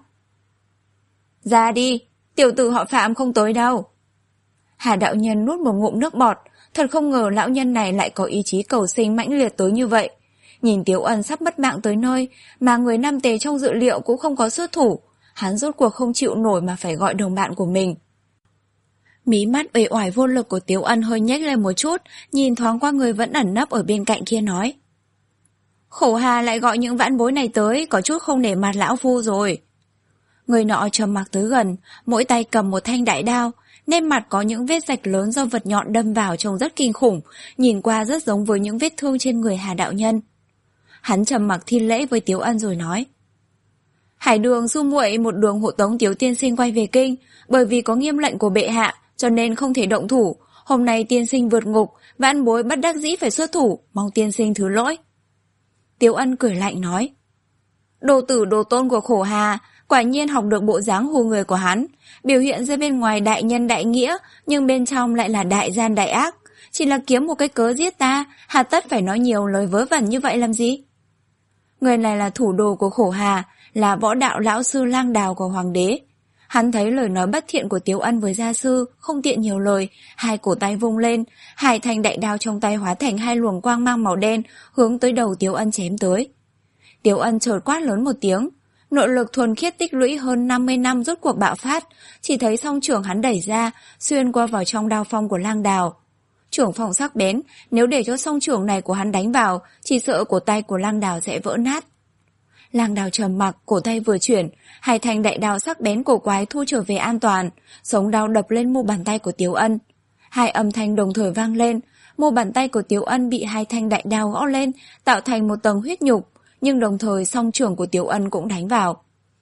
Ra đi, tiểu tử họ Phạm không tới đâu. Hà đạo nhân nuốt một ngụm nước bọt, thật không ngờ lão nhân này lại có ý chí cầu sinh mãnh liệt tới như vậy. Nhìn Tiếu Ân sắp mất mạng tới nơi, mà người nam tề trong dự liệu cũng không có xuất thủ, hắn rốt cuộc không chịu nổi mà phải gọi đồng bạn của mình. Mí mắt uể oải vô lực của Tiếu Ân hơi nhếch lên một chút, nhìn thoáng qua người vẫn ẩn nấp ở bên cạnh kia nói: Khổ Hà lại gọi những vãn bối này tới, có chút không nể mặt lão phu rồi. Người nọ trầm mặc tới gần, mỗi tay cầm một thanh đại đao, nên mặt có những vết rạch lớn do vật nhọn đâm vào trông rất kinh khủng, nhìn qua rất giống với những vết thương trên người Hà đạo nhân. Hắn trầm mặc thi lễ với Tiếu Ân rồi nói: Hải Đường sư muội một đường hộ tống Tiếu tiên sinh quay về kinh, bởi vì có nghiêm lệnh của bệ hạ, cho nên không thể động thủ. Hôm nay tiên sinh vượt ngục, vãn bối bất đắc dĩ phải xuất thủ, mong tiên sinh thứ lỗi. Tiếu Ân cười lạnh nói: Đồ tử đồ tôn của Khổ Hà, quả nhiên học được bộ dáng hù người của hắn, biểu hiện ra bên ngoài đại nhân đại nghĩa, nhưng bên trong lại là đại gian đại ác. Chỉ là kiếm một cái cớ giết ta, hà tất phải nói nhiều lời vớ vẩn như vậy làm gì? Người này là thủ đồ của Khổ Hà, là võ đạo lão sư Lang Đào của hoàng đế. Hắn thấy lời nói bất thiện của Tiếu Ân với gia sư, không tiện nhiều lời, hai cổ tay vung lên, hai thanh đại đao trong tay hóa thành hai luồng quang mang màu đen, hướng tới đầu Tiếu Ân chém tới. Tiếu Ân chợt quát lớn một tiếng, nội lực thuần khiết tích lũy hơn năm mươi năm rốt cuộc bạo phát, chỉ thấy song chưởng hắn đẩy ra, xuyên qua vào trong đao phong của Lang Đào. Chưởng phong sắc bén, nếu để cho song chưởng này của hắn đánh vào, chỉ sợ cổ tay của Lang Đào sẽ vỡ nát. Lang Đào trầm mặc, cổ tay vừa chuyển, hai thanh đại đao sắc bén cổ quái thu trở về an toàn, sống đao đập lên mu bàn tay của Tiếu Ân. Hai âm thanh đồng thời vang lên, mu bàn tay của Tiếu Ân bị hai thanh đại đao gõ lên, tạo thành một tầng huyết nhục, nhưng đồng thời song chưởng của Tiếu Ân cũng đánh vào.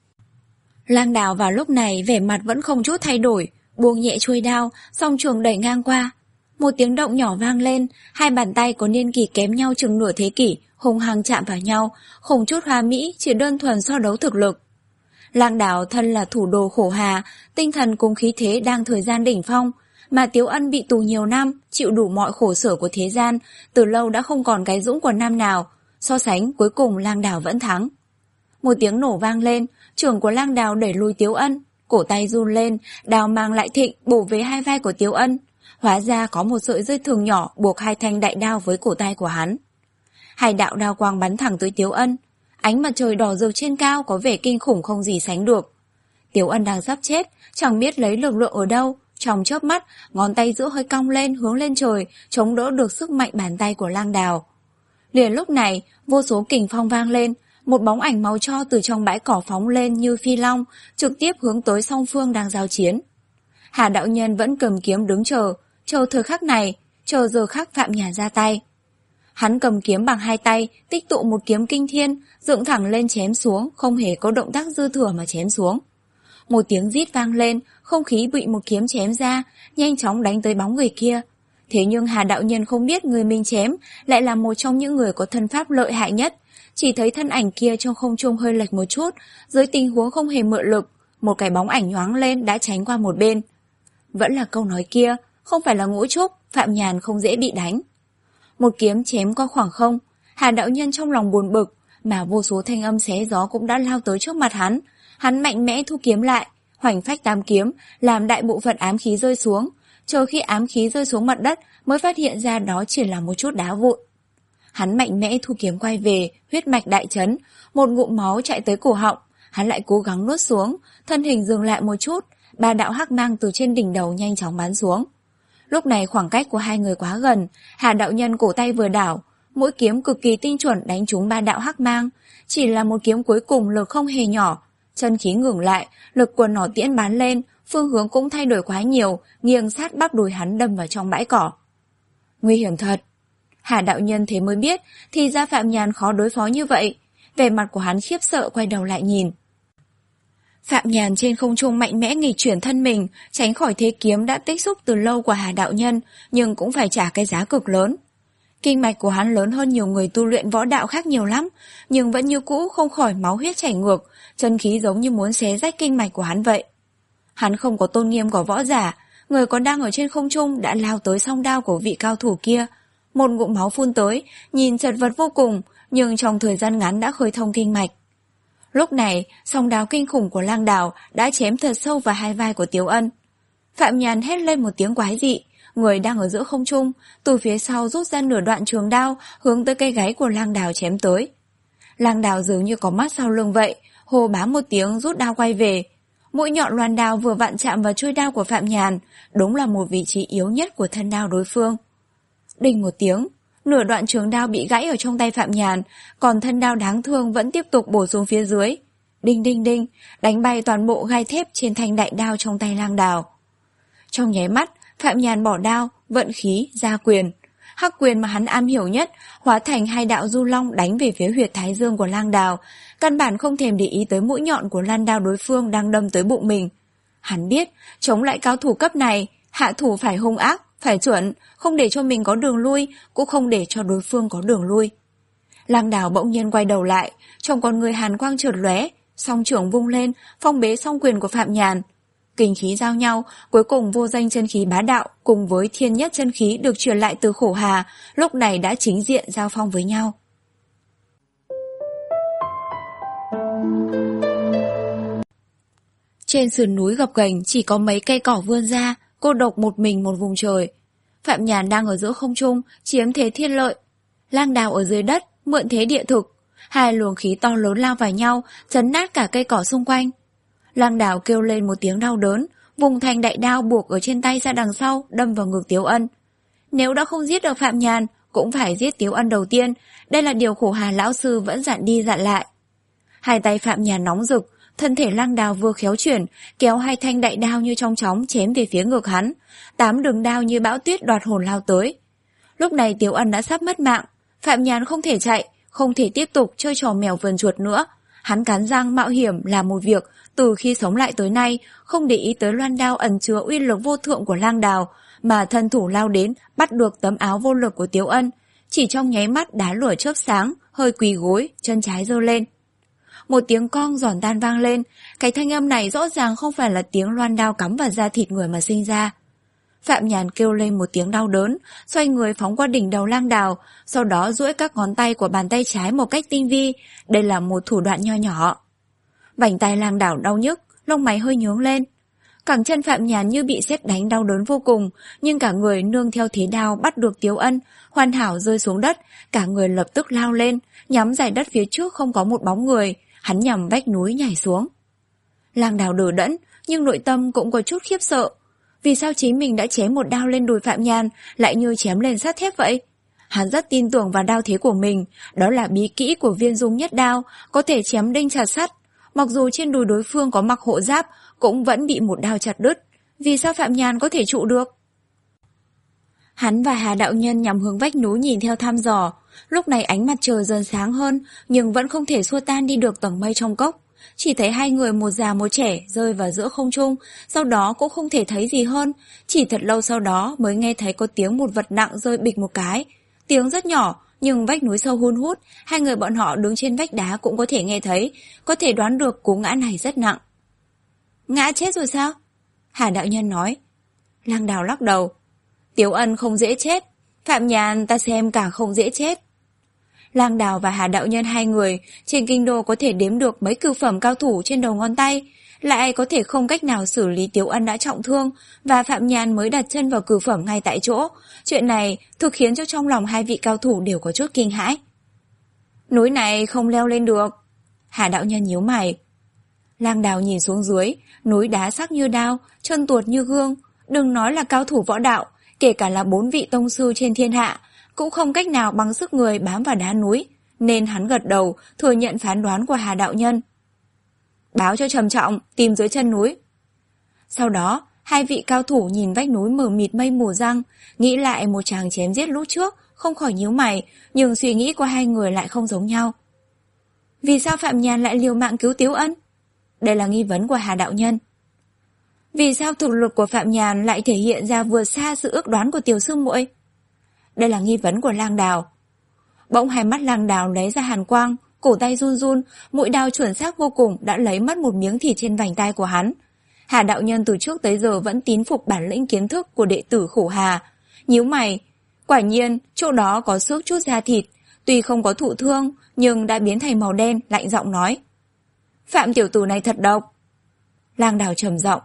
Lang Đào vào lúc này vẻ mặt vẫn không chút thay đổi, buông nhẹ chuôi đao, song chưởng đẩy ngang qua. Một tiếng động nhỏ vang lên, hai bàn tay có niên kỷ kém nhau chừng nửa thế kỷ, hung hăng chạm vào nhau, không chút hoa mỹ, chỉ đơn thuần so đấu thực lực. Lang Đào thân là thủ đồ Khổ Hà, tinh thần cùng khí thế đang thời gian đỉnh phong, mà Tiếu Ân bị tù nhiều năm, chịu đủ mọi khổ sở của thế gian, từ lâu đã không còn cái dũng quần nam nào. So sánh, cuối cùng Lang Đào vẫn thắng. Một tiếng nổ vang lên, chưởng của Lang Đào đẩy lùi Tiếu Ân, cổ tay run lên, đao mang lại thịnh bổ về hai vai của Tiếu Ân. Hóa ra có một sợi dây thừng nhỏ buộc hai thanh đại đao với cổ tay của hắn. Hai đạo đao quang bắn thẳng tới Tiếu Ân. Ánh mặt trời đỏ rực trên cao có vẻ kinh khủng không gì sánh được. Tiếu Ân đang sắp chết, chẳng biết lấy lực lượng ở đâu. Trong chớp mắt, ngón tay giữa hơi cong lên hướng lên trời, chống đỡ được sức mạnh bàn tay của Lang Đào. Liền lúc này, vô số kình phong vang lên, một bóng ảnh màu tro từ trong bãi cỏ phóng lên như phi long, trực tiếp hướng tới song phương đang giao chiến. Hà đạo nhân vẫn cầm kiếm đứng chờ, chờ thời khắc này, chờ giờ khắc Phạm Nhàn ra tay. Hắn cầm kiếm bằng hai tay, tích tụ một kiếm kinh thiên, dựng thẳng lên chém xuống, không hề có động tác dư thừa mà chém xuống. Một tiếng rít vang lên, không khí bị một kiếm chém ra, nhanh chóng đánh tới bóng người kia. Thế nhưng Hà đạo nhân không biết người mình chém lại là một trong những người có thân pháp lợi hại nhất, chỉ thấy thân ảnh kia trong không trung hơi lệch một chút, dưới tình huống không hề mượn lực, một cái bóng ảnh nhoáng lên đã tránh qua một bên. Vẫn là câu nói kia, không phải là Ngũ Trúc, Phạm Nhàn không dễ bị đánh. Một kiếm chém qua khoảng không, Hà đạo nhân trong lòng buồn bực, mà vô số thanh âm xé gió cũng đã lao tới trước mặt hắn. Hắn mạnh mẽ thu kiếm lại, hoành phách tam kiếm, làm đại bộ phận ám khí rơi xuống. Chờ khi ám khí rơi xuống mặt đất mới phát hiện ra đó chỉ là một chút đá vụn. Hắn mạnh mẽ thu kiếm quay về, huyết mạch đại chấn, một ngụm máu chạy tới cổ họng. Hắn lại cố gắng nuốt xuống, thân hình dừng lại một chút, ba đạo hắc mang từ trên đỉnh đầu nhanh chóng bắn xuống. Lúc này khoảng cách của hai người quá gần, Hà đạo nhân cổ tay vừa đảo, mỗi kiếm cực kỳ tinh chuẩn đánh trúng ba đạo hắc mang, chỉ là một kiếm cuối cùng lực không hề nhỏ. Chân khí ngừng lại, lực quần nỏ tiễn bắn lên, phương hướng cũng thay đổi quá nhiều, nghiêng sát bắp đùi hắn đâm vào trong bãi cỏ. Nguy hiểm thật. Hà đạo nhân thế mới biết, thì ra Phạm Nhàn khó đối phó như vậy. Vẻ mặt của hắn khiếp sợ quay đầu lại nhìn. Phạm Nhàn trên không trung mạnh mẽ nghịch chuyển thân mình, tránh khỏi thế kiếm đã tích xúc từ lâu của Hà đạo nhân, nhưng cũng phải trả cái giá cực lớn. Kinh mạch của hắn lớn hơn nhiều người tu luyện võ đạo khác nhiều lắm, nhưng vẫn như cũ không khỏi máu huyết chảy ngược, chân khí giống như muốn xé rách kinh mạch của hắn vậy. Hắn không có tôn nghiêm của võ giả, người còn đang ở trên không trung đã lao tới song đao của vị cao thủ kia. Một ngụm máu phun tới, nhìn chật vật vô cùng, nhưng trong thời gian ngắn đã khơi thông kinh mạch. Lúc này, song đao kinh khủng của Lang Đào đã chém thật sâu vào hai vai của Tiếu Ân. Phạm Nhàn hét lên một tiếng quái dị, người đang ở giữa không trung, từ phía sau rút ra nửa đoạn trường đao, hướng tới cây gáy của Lang Đào chém tới. Lang Đào dường như có mắt sau lưng vậy, hô bám một tiếng rút đao quay về. Mũi nhọn loan đao vừa vặn chạm vào chuôi đao của Phạm Nhàn, đúng là một vị trí yếu nhất của thân đao đối phương. Đinh một tiếng, Nửa đoạn trường đao bị gãy ở trong tay Phạm Nhàn, còn thân đao đáng thương vẫn tiếp tục bổ xuống phía dưới. Đinh đinh đinh, đánh bay toàn bộ gai thép trên thanh đại đao trong tay Lang Đào. Trong nháy mắt, Phạm Nhàn bỏ đao, vận khí, ra quyền. Hắc quyền mà hắn am hiểu nhất hóa thành hai đạo du long đánh về phía huyệt thái dương của Lang Đào, căn bản không thèm để ý tới mũi nhọn của lan đao đối phương đang đâm tới bụng mình. Hắn biết, chống lại cao thủ cấp này, hạ thủ phải hung ác, phải chuẩn, không để cho mình có đường lui, cũng không để cho đối phương có đường lui. Lang Đào bỗng nhiên quay đầu lại, trong con người hàn quang chợt lóe, song trưởng vung lên, phong bế song quyền của Phạm Nhàn. Kinh khí giao nhau, cuối cùng vô danh chân khí bá đạo cùng với thiên nhất chân khí được truyền lại từ Khổ Hà, lúc này đã chính diện giao phong với nhau. Trên sườn núi gập ghềnh chỉ có mấy cây cỏ vươn ra, cô độc một mình một vùng trời. Phạm Nhàn đang ở giữa không trung, chiếm thế thiên lợi. Lang Đào ở dưới đất, mượn thế địa thực. Hai luồng khí to lớn lao vào nhau, chấn nát cả cây cỏ xung quanh. Lang Đào kêu lên một tiếng đau đớn, vùng thành đại đao buộc ở trên tay ra đằng sau, đâm vào ngực Tiếu Ân. Nếu đã không giết được Phạm Nhàn, cũng phải giết Tiếu Ân đầu tiên, đây là điều Khổ Hà lão sư vẫn dặn đi dặn lại. Hai tay Phạm Nhàn nóng rực, thân thể Lang Đào vừa khéo chuyển, kéo hai thanh đại đao như trong chóng chém về phía ngực hắn, tám đường đao như bão tuyết đoạt hồn lao tới. Lúc này Tiếu Ân đã sắp mất mạng, Phạm Nhàn không thể chạy, không thể tiếp tục chơi trò mèo vườn chuột nữa. Hắn cắn răng mạo hiểm làm một việc, từ khi sống lại tới nay, không để ý tới loan đao ẩn chứa uy lực vô thượng của Lang Đào, mà thân thủ lao đến, bắt được tấm áo vô lực của Tiếu Ân. Chỉ trong nháy mắt đá lửa chớp sáng, hơi quỳ gối, chân trái giơ lên. Một tiếng cong giòn tan vang lên, cái thanh âm này rõ ràng không phải là tiếng loan đao cắm vào da thịt người mà sinh ra. Phạm Nhàn kêu lên một tiếng đau đớn, xoay người phóng qua đỉnh đầu Lang Đào, sau đó duỗi các ngón tay của bàn tay trái một cách tinh vi, đây là một thủ đoạn nho nhỏ. Vành tay Lang Đào đau nhức, lông mày hơi nhướng lên. Cẳng chân Phạm Nhàn như bị sét đánh đau đớn vô cùng, nhưng cả người nương theo thế đao bắt được Tiếu Ân, hoàn hảo rơi xuống đất, cả người lập tức lao lên, nhắm dải đất phía trước không có một bóng người, hắn nhằm vách núi nhảy xuống. Lang Đào đờ đẫn, nhưng nội tâm cũng có chút khiếp sợ. Vì sao chính mình đã chém một đao lên đùi Phạm Nhàn lại như chém lên sắt thép vậy? Hắn rất tin tưởng vào đao thế của mình, đó là bí kỹ của Viên Dung Nhất Đao, có thể chém đinh chặt sắt. Mặc dù trên đùi đối phương có mặc hộ giáp, cũng vẫn bị một đao chặt đứt. Vì sao Phạm Nhàn có thể trụ được? Hắn và Hà đạo nhân nhằm hướng vách núi nhìn theo thăm dò. Lúc này ánh mặt trời dần sáng hơn, nhưng vẫn không thể xua tan đi được tầng mây trong cốc. Chỉ thấy hai người một già một trẻ rơi vào giữa không trung, sau đó cũng không thể thấy gì hơn. Chỉ thật lâu sau đó mới nghe thấy có tiếng một vật nặng rơi bịch một cái. Tiếng rất nhỏ, nhưng vách núi sâu hun hút, hai người bọn họ đứng trên vách đá cũng có thể nghe thấy, có thể đoán được cú ngã này rất nặng. Ngã chết rồi sao? Hà đạo nhân nói. Lang Đào lắc đầu. Tiếu Ân không dễ chết, Phạm Nhàn ta xem càng không dễ chết. Lang Đào và Hà đạo nhân hai người trên kinh đô có thể đếm được mấy cửu phẩm cao thủ trên đầu ngón tay, lại có thể không cách nào xử lý Tiếu Ân đã trọng thương và Phạm Nhàn mới đặt chân vào cửu phẩm ngay tại chỗ. Chuyện này thực khiến cho trong lòng hai vị cao thủ đều có chút kinh hãi. Núi này không leo lên được. Hà đạo nhân nhíu mày. Lang Đào nhìn xuống dưới, núi đá sắc như đao, chân tuột như gương. Đừng nói là cao thủ võ đạo, kể cả là bốn vị tông sư trên thiên hạ, cũng không cách nào bằng sức người bám vào đá núi, nên hắn gật đầu, thừa nhận phán đoán của Hà đạo nhân. Báo cho Trầm Trọng, tìm dưới chân núi. Sau đó, hai vị cao thủ nhìn vách núi mờ mịt mây mù răng, nghĩ lại một tràng chém giết lúc trước, không khỏi nhíu mày, nhưng suy nghĩ của hai người lại không giống nhau. Vì sao Phạm Nhàn lại liều mạng cứu Tiếu Ân? Đây là nghi vấn của Hà đạo nhân. Vì sao thực lực của Phạm Nhàn lại thể hiện ra vượt xa sự ước đoán của tiểu sư muội? Đây là nghi vấn của Lang Đào. Bỗng hai mắt Lang Đào lấy ra hàn quang, cổ tay run run, mũi đao chuẩn xác vô cùng đã lấy mất một miếng thịt trên vành tay của hắn. Hà đạo nhân từ trước tới giờ vẫn tín phục bản lĩnh kiến thức của đệ tử Khổ Hà. Nhíu mày, quả nhiên chỗ đó có xước chút da thịt, tuy không có thụ thương nhưng đã biến thành màu đen, lạnh giọng nói. Phạm tiểu tử này thật độc. Lang Đào trầm giọng.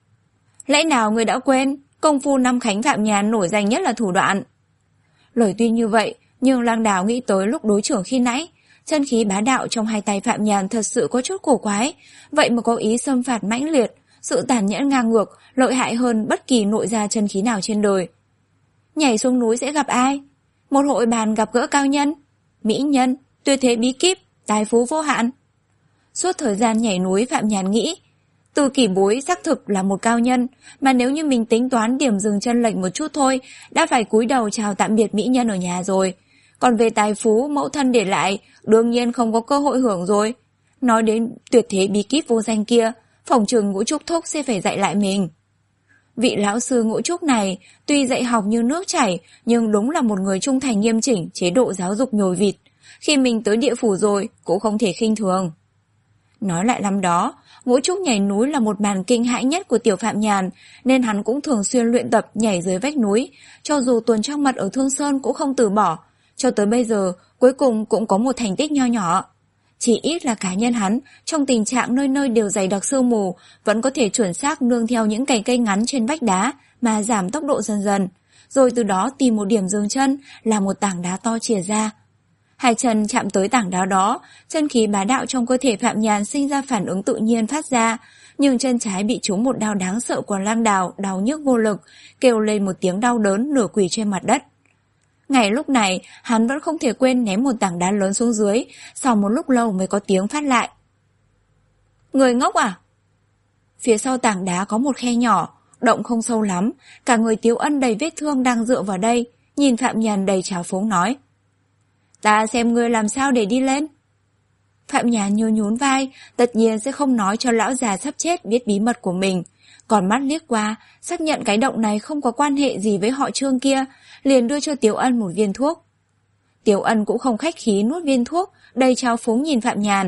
Lẽ nào người đã quên, công phu năm khánh Phạm Nhàn nổi danh nhất là thủ đoạn. Lời tuy như vậy, nhưng Lang Đào nghĩ tới lúc đối trưởng khi nãy, chân khí bá đạo trong hai tay Phạm Nhàn thật sự có chút cổ quái, vậy mà có ý xâm phạt mãnh liệt, sự tàn nhẫn ngang ngược, lợi hại hơn bất kỳ nội gia chân khí nào trên đời. Nhảy xuống núi sẽ gặp ai? Một hội bàn gặp gỡ cao nhân, mỹ nhân, tuyệt thế bí kíp, tài phú vô hạn. Suốt thời gian nhảy núi, Phạm Nhàn nghĩ, Từ Kỷ Bối xác thực là một cao nhân, mà nếu như mình tính toán điểm dừng chân lệch một chút thôi, đã phải cúi đầu chào tạm biệt mỹ nhân ở nhà rồi. Còn về tài phú mẫu thân để lại, đương nhiên không có cơ hội hưởng rồi. Nói đến tuyệt thế bí kíp vô danh kia, phỏng chừng Ngũ Trúc Thúc sẽ phải dạy lại mình. Vị lão sư Ngũ Trúc này, tuy dạy học như nước chảy, nhưng đúng là một người trung thành nghiêm chỉnh, chế độ giáo dục nhồi vịt. Khi mình tới địa phủ rồi, cũng không thể khinh thường. Nói lại năm đó, Ngũ Trúc nhảy núi là một màn kinh hãi nhất của Tiểu Phạm Nhàn, nên hắn cũng thường xuyên luyện tập nhảy dưới vách núi, cho dù tuần trăng mật ở Thương Sơn cũng không từ bỏ. Cho tới bây giờ, cuối cùng cũng có một thành tích nho nhỏ. Chỉ ít là cá nhân hắn, trong tình trạng nơi nơi đều dày đặc sương mù, vẫn có thể chuẩn xác nương theo những cành cây ngắn trên vách đá mà giảm tốc độ dần dần, rồi từ đó tìm một điểm dừng chân là một tảng đá to chìa ra. Hai chân chạm tới tảng đá đó, chân khí bá đạo trong cơ thể Phạm Nhàn sinh ra phản ứng tự nhiên phát ra, nhưng chân trái bị trúng một đao đáng sợ của Lang Đào, đau nhức vô lực, kêu lên một tiếng đau đớn, nửa quỳ trên mặt đất. Ngay lúc này, hắn vẫn không thể quên ném một tảng đá lớn xuống dưới, sau một lúc lâu mới có tiếng phát lại. Người ngốc à? Phía sau tảng đá có một khe nhỏ, động không sâu lắm, cả người Tiếu Ân đầy vết thương đang dựa vào đây, nhìn Phạm Nhàn đầy trào phúng nói. Ta xem ngươi làm sao để đi lên. Phạm Nhàn nhún nhún vai, tất nhiên sẽ không nói cho lão già sắp chết biết bí mật của mình. Còn mắt liếc qua, xác nhận cái động này không có quan hệ gì với họ Trương kia, liền đưa cho Tiếu Ân một viên thuốc. Tiếu Ân cũng không khách khí nuốt viên thuốc, đầy trào phúng nhìn Phạm Nhàn.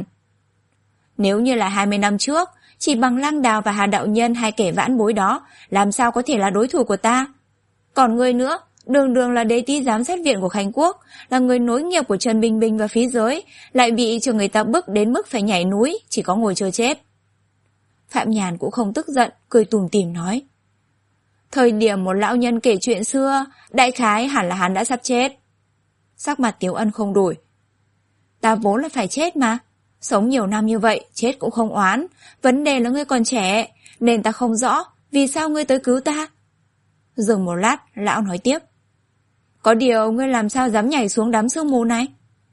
Nếu như là hai mươi năm trước, chỉ bằng Lang Đào và Hà Đạo Nhân hai kẻ vãn bối đó, làm sao có thể là đối thủ của ta? Còn ngươi nữa, đường đường là đế tí giám sát viện của Khánh Quốc, là người nối nghiệp của Trần Bình Bình và Phí Giới, lại bị cho người ta bức đến mức phải nhảy núi, chỉ có ngồi chờ chết. Phạm Nhàn cũng không tức giận, cười tủm tỉm nói. Thời điểm một lão nhân kể chuyện xưa, đại khái hẳn là hắn đã sắp chết. Sắc mặt Tiếu Ân không đổi. Ta vốn là phải chết mà. Sống nhiều năm như vậy, chết cũng không oán. Vấn đề là ngươi còn trẻ, nên ta không rõ vì sao ngươi tới cứu ta. Dừng một lát, lão nói tiếp. Có điều ngươi làm sao dám nhảy xuống đám sương mù này?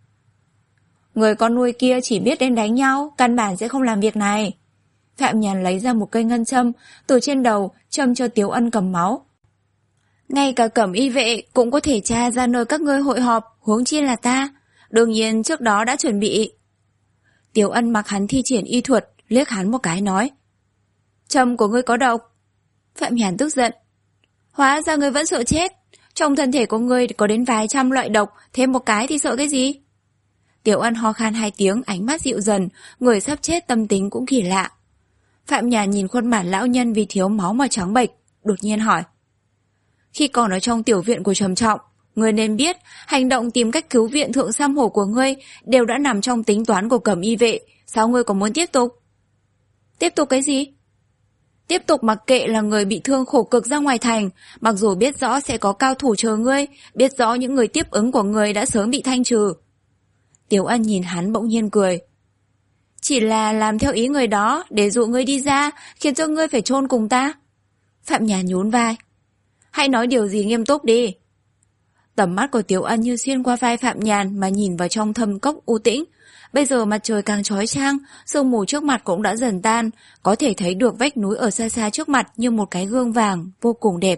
Người con nuôi kia chỉ biết đến đánh nhau, căn bản sẽ không làm việc này. Phạm Nhàn lấy ra một cây ngân châm, từ trên đầu châm cho Tiếu Ân cầm máu. Ngay cả Cẩm Y vệ cũng có thể tra ra nơi các ngươi hội họp, huống chi là ta. Đương nhiên trước đó đã chuẩn bị. Tiếu Ân mặc hắn thi triển y thuật, liếc hắn một cái nói. Châm của ngươi có độc. Phạm Nhàn tức giận. Hóa ra ngươi vẫn sợ chết. Trong thân thể của ngươi có đến vài trăm loại độc, thêm một cái thì sợ cái gì? Tiếu Ân ho khan hai tiếng, ánh mắt dịu dần, người sắp chết tâm tính cũng kỳ lạ. Phạm Nhàn nhìn khuôn mặt lão nhân vì thiếu máu mà trắng bệch, đột nhiên hỏi. Khi còn ở trong tiểu viện của Trầm Trọng, ngươi nên biết, hành động tìm cách cứu viện Thượng Sam Hổ của ngươi đều đã nằm trong tính toán của Cẩm Y vệ, sao ngươi còn muốn tiếp tục? Tiếp tục cái gì? Tiếp tục mặc kệ là người bị thương khổ cực ra ngoài thành, mặc dù biết rõ sẽ có cao thủ chờ ngươi, biết rõ những người tiếp ứng của ngươi đã sớm bị thanh trừ. Tiếu Ân nhìn hắn bỗng nhiên cười. Chỉ là làm theo ý người đó để dụ ngươi đi ra, khiến cho ngươi phải chôn cùng ta. Phạm Nhàn nhún vai. Hãy nói điều gì nghiêm túc đi. Tầm mắt của Tiếu Ân như xuyên qua vai Phạm Nhàn mà nhìn vào trong thâm cốc u tĩnh. Bây giờ mặt trời càng chói chang, sương mù trước mặt cũng đã dần tan, có thể thấy được vách núi ở xa xa trước mặt như một cái gương vàng, vô cùng đẹp.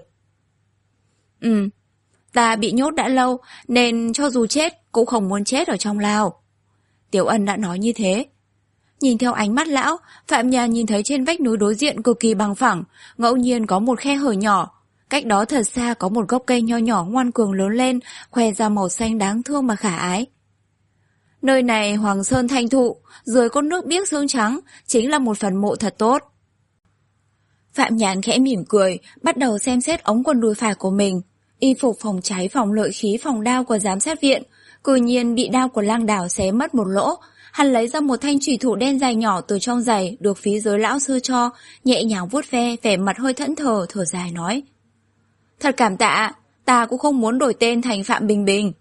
Ừ, ta bị nhốt đã lâu, nên cho dù chết cũng không muốn chết ở trong lao. Tiếu Ân đã nói như thế. Nhìn theo ánh mắt lão, Phạm Nhàn nhìn thấy trên vách núi đối diện cực kỳ bằng phẳng, ngẫu nhiên có một khe hở nhỏ. Cách đó thật xa có một gốc cây nho nhỏ ngoan cường lớn lên, khoe ra màu xanh đáng thương mà khả ái. Nơi này Hoàng Sơn thanh thụ, dưới con nước biếc xương trắng, chính là một phần mộ thật tốt. Phạm Nhàn khẽ mỉm cười, bắt đầu xem xét ống quần đùi phải của mình. Y phục phòng cháy phòng lợi khí phòng đao của giám sát viện, cư nhiên bị đao của Lang Đào xé mất một lỗ. Hắn lấy ra một thanh chủy thủ đen dài nhỏ từ trong giày được Phí Giới lão sư cho, nhẹ nhàng vuốt ve, vẻ mặt hơi thẫn thờ, thở dài nói. Thật cảm tạ, ta cũng không muốn đổi tên thành Phạm Bình Bình.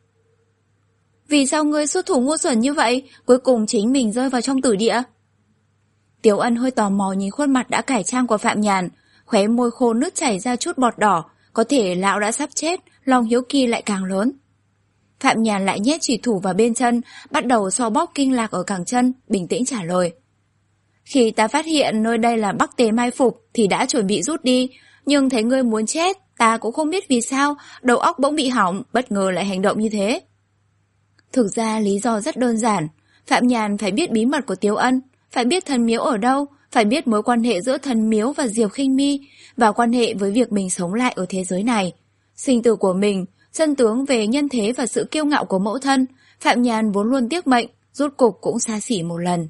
Vì sao ngươi xuất thủ ngu xuẩn như vậy, cuối cùng chính mình rơi vào trong tử địa? Tiếu Ân hơi tò mò nhìn khuôn mặt đã cải trang của Phạm Nhàn, khóe môi khô nứt chảy ra chút bọt đỏ, có thể lão đã sắp chết, lòng hiếu kỳ lại càng lớn. Phạm Nhàn lại nhét chủy thủ vào bên chân, bắt đầu xoa bóp kinh lạc ở cẳng chân, bình tĩnh trả lời. Khi ta phát hiện nơi đây là Bắc Tề mai phục thì đã chuẩn bị rút đi, nhưng thấy ngươi muốn chết, ta cũng không biết vì sao, đầu óc bỗng bị hỏng, bất ngờ lại hành động như thế. Thực ra lý do rất đơn giản, Phạm Nhàn phải biết bí mật của Tiếu Ân, phải biết thần miếu ở đâu, phải biết mối quan hệ giữa thần miếu và Diệp Khinh Mi, và quan hệ với việc mình sống lại ở thế giới này. Sinh tử của mình, chân tướng về nhân thế và sự kiêu ngạo của mẫu thân, Phạm Nhàn vốn luôn tiếc mệnh, rốt cục cũng xa xỉ một lần.